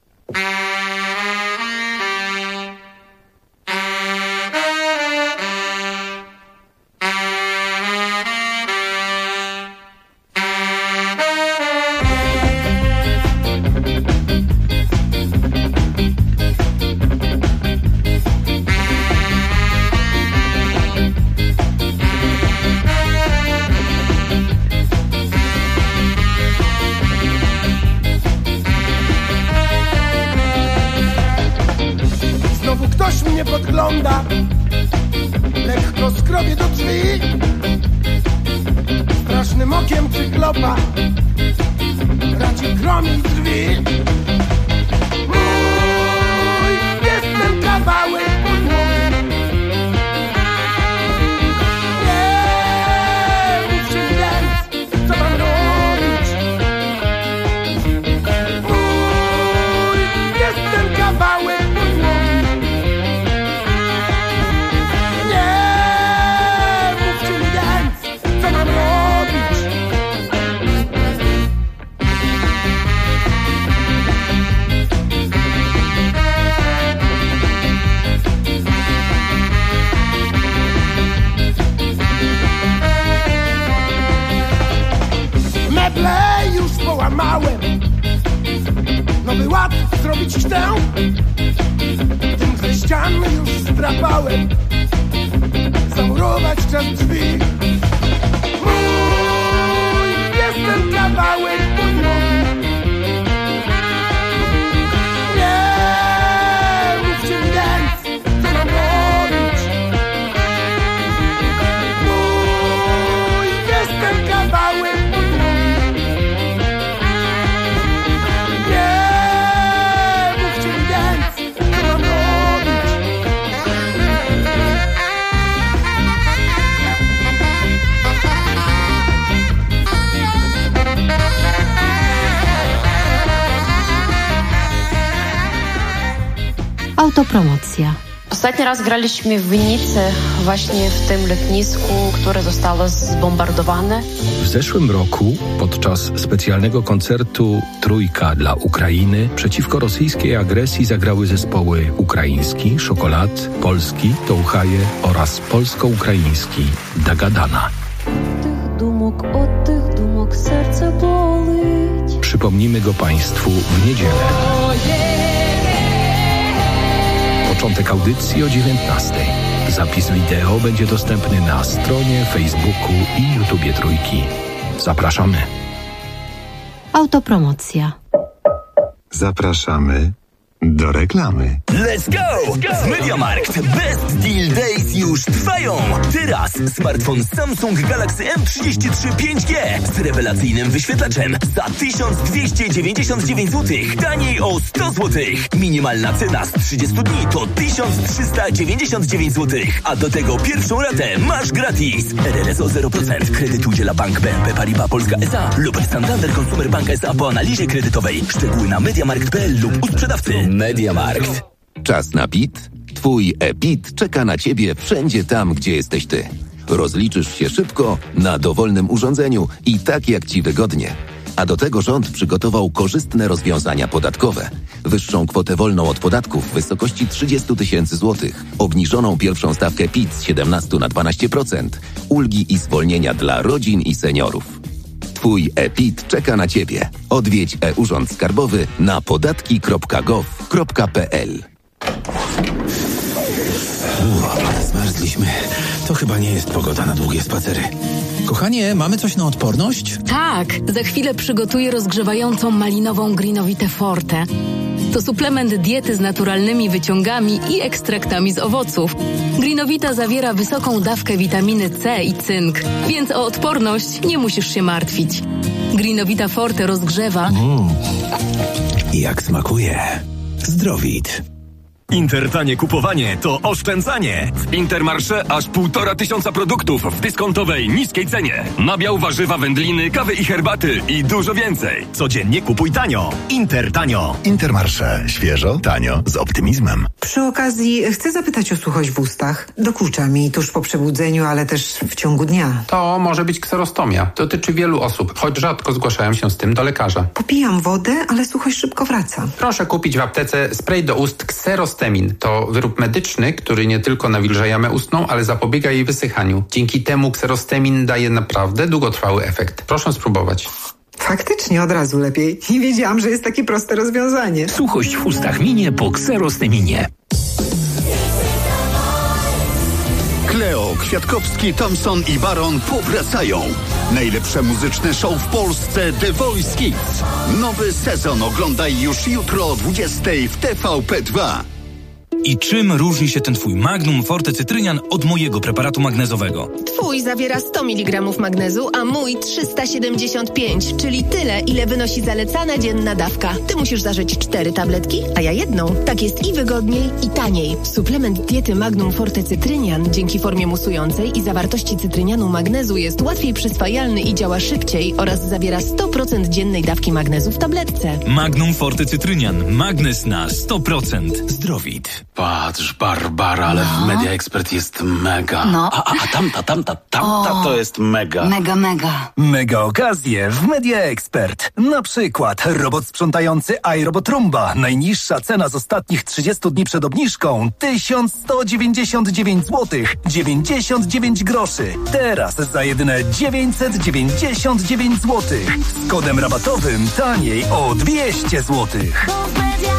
Ktoś mnie podgląda, lekko skrobię do drzwi, strasznym okiem cyklopa raci gromi drzwi. Mój, jestem kawałek podłogi. Nie mówcie więc, co mam robić. Mój, jestem kawałek podłogi. Meble już połamałem, nowy ład zrobić chcę, tym ze ścian już zdrapałem, zamurować czas drzwi. Mój, jestem kawałek podłogi. Nie mówcie mi więc, co mam robić. Mój, jestem kawałek podłogi. Autopromocja. Ostatni raz graliśmy w Winnicy, właśnie w tym lotnisku, które zostało zbombardowane. W zeszłym roku podczas specjalnego koncertu Trójka dla Ukrainy przeciwko rosyjskiej agresji zagrały zespoły ukraiński, Szokolad, polski, Touchaje oraz polsko-ukraiński Dagadana. Od tych dumok serce boli. Przypomnimy go Państwu w niedzielę. Początek audycji o 19:00. Zapis wideo będzie dostępny na stronie Facebooku i YouTubie Trójki. Zapraszamy. Autopromocja. Zapraszamy Do reklamy. Let's go! W MediaMarkt Best Deal Days już trwają! Teraz smartfon Samsung Galaxy M33 5G z rewelacyjnym wyświetlaczem za 1299 zł. Taniej o 100 zł. Minimalna cena z 30 dni to 1399 zł. A do tego pierwszą ratę masz gratis. RRSO 0%. Kredyt udziela Bank BNP Paribas Polska S.A. lub Santander Consumer Bank S.A. po analizie kredytowej. Szczegóły na mediamarkt.pl lub u sprzedawcy. MediaMarkt. Czas na PIT? Twój e-PIT czeka na Ciebie wszędzie tam, gdzie jesteś Ty. Rozliczysz się szybko, na dowolnym urządzeniu i tak jak Ci wygodnie. A do tego rząd przygotował korzystne rozwiązania podatkowe. Wyższą kwotę wolną od podatków w wysokości 30 000 złotych. Obniżoną pierwszą stawkę PIT z 17 na 12%. Ulgi i zwolnienia dla rodzin i seniorów. Twój e-PIT czeka na Ciebie. Odwiedź e-Urząd Skarbowy na podatki.gov.pl. Zmarzliśmy. To chyba nie jest pogoda na długie spacery. Kochanie, mamy coś na odporność? Tak, za chwilę przygotuję rozgrzewającą malinową Greenowitę Forte. To suplement diety z naturalnymi wyciągami i ekstraktami z owoców. Greenowita zawiera wysoką dawkę witaminy C i cynk, więc o odporność nie musisz się martwić. Greenowita Forte rozgrzewa. Jak smakuje. Zdrowit. Intertanie kupowanie to oszczędzanie. W Intermarché aż 1500 produktów w dyskontowej, niskiej cenie. Nabiał, warzywa, wędliny, kawy i herbaty i dużo więcej. Codziennie kupuj tanio. Intertanio. Intermarché. Świeżo, tanio, z optymizmem. Przy okazji chcę zapytać o suchość w ustach. Dokucza mi tuż po przebudzeniu, ale też w ciągu dnia. To może być kserostomia. Dotyczy wielu osób, choć rzadko zgłaszają się z tym do lekarza. Popijam wodę, ale suchość szybko wraca. Proszę kupić w aptece spray do ust Kserostemin. To wyrób medyczny, który nie tylko nawilża jamę ustną, ale zapobiega jej wysychaniu. Dzięki temu Kserostemin daje naprawdę długotrwały efekt. Proszę spróbować. Faktycznie od razu lepiej. Nie wiedziałam, że jest takie proste rozwiązanie. Suchość w ustach minie po Kserosteminie. Cleo, Kwiatkowski, Thompson i Baron powracają. Najlepsze muzyczne show w Polsce The Voice Kids. Nowy sezon oglądaj już jutro o 20:00 w TVP2. I czym różni się ten twój Magnum Forte Cytrynian od mojego preparatu magnezowego? Twój zawiera 100 mg magnezu, a mój 375, czyli tyle, ile wynosi zalecana dzienna dawka. Ty musisz zażyć 4 tabletki, a ja jedną. Tak jest i wygodniej, i taniej. Suplement diety Magnum Forte Cytrynian dzięki formie musującej i zawartości cytrynianu magnezu jest łatwiej przyswajalny i działa szybciej oraz zawiera 100% dziennej dawki magnezu w tabletce. Magnum Forte Cytrynian. Magnez na 100%. Zdrowit. Patrz, Barbara, ale w Media Expert jest mega. No. A tamta to jest mega. Mega. Mega okazje w Media Expert. Na przykład robot sprzątający iRobot Roomba. Najniższa cena z ostatnich 30 dni przed obniżką 1199 zł 99 groszy. Teraz za jedyne 999 zł. Z kodem rabatowym taniej o 200 zł.